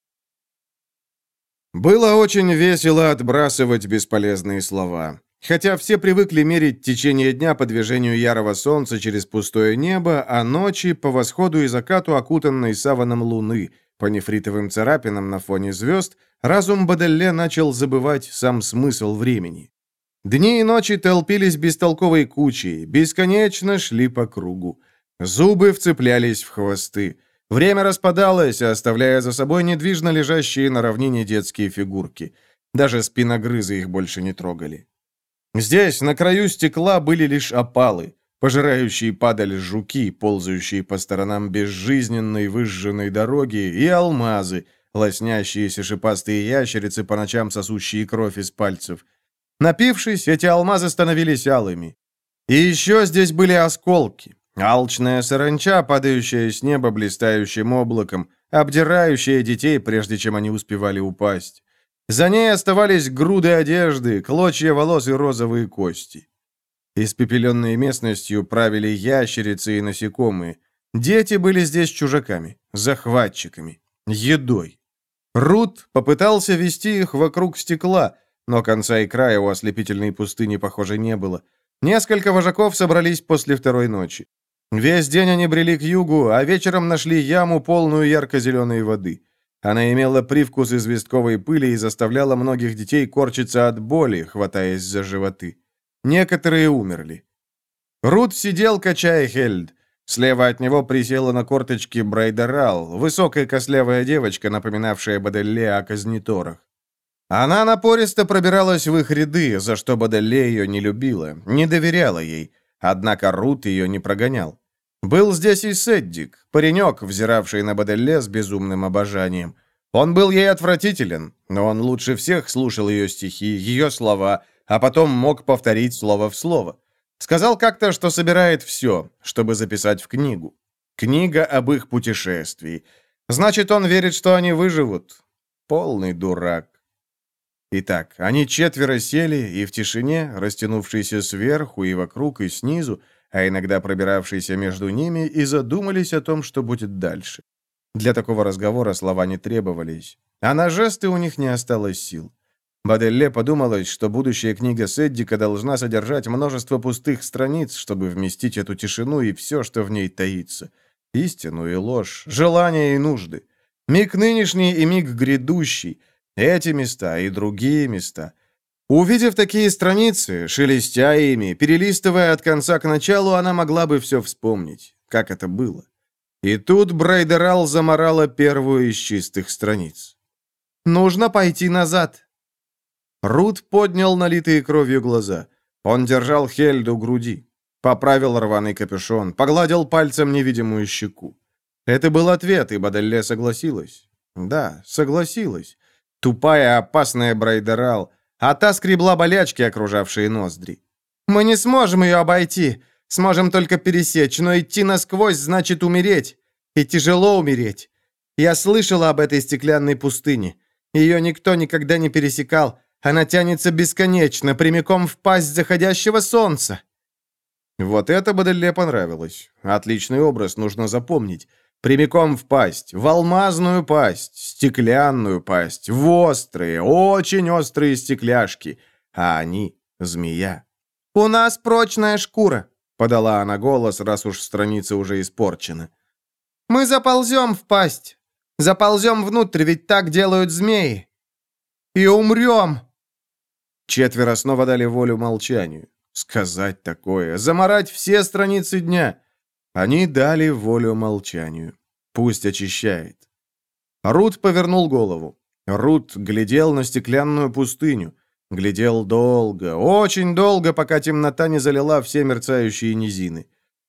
Было очень весело отбрасывать бесполезные слова. Хотя все привыкли мерить течение дня по движению ярого солнца через пустое небо, а ночи по восходу и закату, окутанной саваном луны, по нефритовым царапинам на фоне звезд, разум Баделле начал забывать сам смысл времени. Дни и ночи толпились бестолковой кучей, бесконечно шли по кругу. Зубы вцеплялись в хвосты. Время распадалось, оставляя за собой недвижно лежащие на равнине детские фигурки. Даже спиногрызы их больше не трогали. Здесь, на краю стекла, были лишь опалы, пожирающие падаль жуки, ползающие по сторонам безжизненной выжженной дороги, и алмазы, лоснящиеся шипастые ящерицы, по ночам сосущие кровь из пальцев. Напившись, эти алмазы становились алыми. И еще здесь были осколки. Алчная саранча, падающая с неба блистающим облаком, обдирающая детей, прежде чем они успевали упасть. За ней оставались груды одежды, клочья волос и розовые кости. Испепеленной местностью правили ящерицы и насекомые. Дети были здесь чужаками, захватчиками, едой. Рут попытался вести их вокруг стекла, но конца и края у ослепительной пустыни, похоже, не было. Несколько вожаков собрались после второй ночи. Весь день они брели к югу, а вечером нашли яму, полную ярко-зеленой воды. Она имела привкус известковой пыли и заставляла многих детей корчиться от боли, хватаясь за животы. Некоторые умерли. Рут сидел, качая хельд. Слева от него присела на корточки Брайдерал, высокая костлявая девочка, напоминавшая Баделле о казниторах. Она напористо пробиралась в их ряды, за что Баделле ее не любила, не доверяла ей. Однако Рут ее не прогонял. Был здесь и Седдик, паренек, взиравший на Баделле с безумным обожанием. Он был ей отвратителен, но он лучше всех слушал ее стихи, ее слова, а потом мог повторить слово в слово. Сказал как-то, что собирает все, чтобы записать в книгу. Книга об их путешествии. Значит, он верит, что они выживут. Полный дурак. Итак, они четверо сели, и в тишине, растянувшейся сверху и вокруг, и снизу, а иногда пробиравшейся между ними, и задумались о том, что будет дальше. Для такого разговора слова не требовались, а на жесты у них не осталось сил. Баделле подумалось, что будущая книга Седдика должна содержать множество пустых страниц, чтобы вместить эту тишину и все, что в ней таится. Истину и ложь, желания и нужды. Миг нынешний и миг грядущий. Эти места и другие места. Увидев такие страницы, шелестя ими, перелистывая от конца к началу, она могла бы все вспомнить, как это было. И тут Брайдерал заморала первую из чистых страниц. «Нужно пойти назад». Рут поднял налитые кровью глаза. Он держал Хельд у груди. Поправил рваный капюшон, погладил пальцем невидимую щеку. Это был ответ, и Баделле согласилась. Да, согласилась. Тупая, опасная Брайдерал, а та скребла болячки, окружавшие ноздри. «Мы не сможем ее обойти. Сможем только пересечь, но идти насквозь значит умереть. И тяжело умереть. Я слышала об этой стеклянной пустыне. Ее никто никогда не пересекал. Она тянется бесконечно, прямиком в пасть заходящего солнца». Вот это Баделле понравилось. Отличный образ, нужно запомнить. Прямиком в пасть, в алмазную пасть, стеклянную пасть, в острые, очень острые стекляшки. А они — змея. «У нас прочная шкура», — подала она голос, раз уж страница уже испорчена. «Мы заползем в пасть. Заползем внутрь, ведь так делают змеи. И умрем». Четверо снова дали волю молчанию. Сказать такое, заморать все страницы дня. Они дали волю молчанию. Пусть очищает. Рут повернул голову. Рут глядел на стеклянную пустыню. Глядел долго, очень долго, пока темнота не залила все мерцающие низины.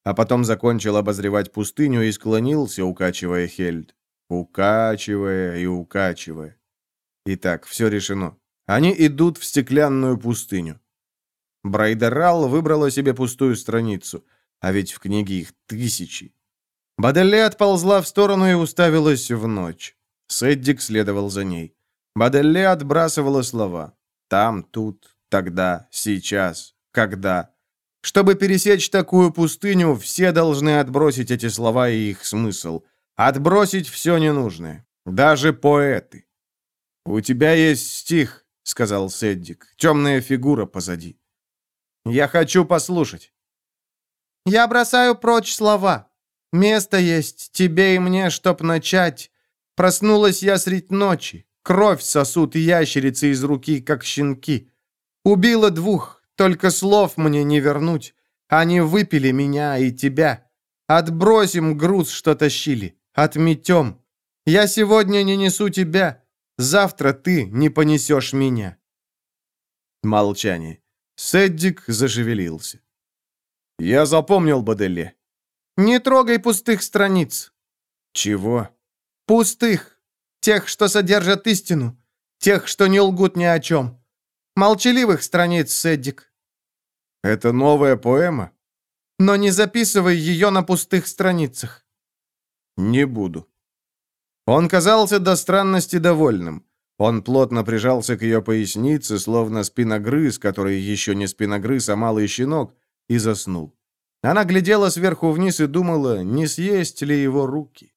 а потом закончил обозревать пустыню и склонился, укачивая Хельд. Укачивая и укачивая. Итак, все решено. Они идут в стеклянную пустыню. Брайдерал выбрала себе пустую страницу, а ведь в книге их тысячи. Баделле отползла в сторону и уставилась в ночь. Седдик следовал за ней. Баделле отбрасывала слова. Там, тут, тогда, сейчас, когда. Чтобы пересечь такую пустыню, все должны отбросить эти слова и их смысл. Отбросить все ненужное. Даже поэты. «У тебя есть стих», — сказал Седдик. «Темная фигура позади». «Я хочу послушать». «Я бросаю прочь слова. Место есть тебе и мне, чтоб начать. Проснулась я средь ночи. Кровь сосут ящерицы из руки, как щенки. Убила двух, только слов мне не вернуть. Они выпили меня и тебя. Отбросим груз, что тащили. Отметем. Я сегодня не несу тебя. Завтра ты не понесешь меня». Молчание. Седдик зашевелился. «Я запомнил, Баделле». «Не трогай пустых страниц». «Чего?» «Пустых. Тех, что содержат истину. Тех, что не лгут ни о чем. Молчаливых страниц, Седдик». «Это новая поэма?» «Но не записывай ее на пустых страницах». «Не буду». Он казался до странности довольным. Он плотно прижался к ее пояснице, словно спиногрыз, который еще не спиногрыз, а малый щенок, и заснул. Она глядела сверху вниз и думала, не съесть ли его руки.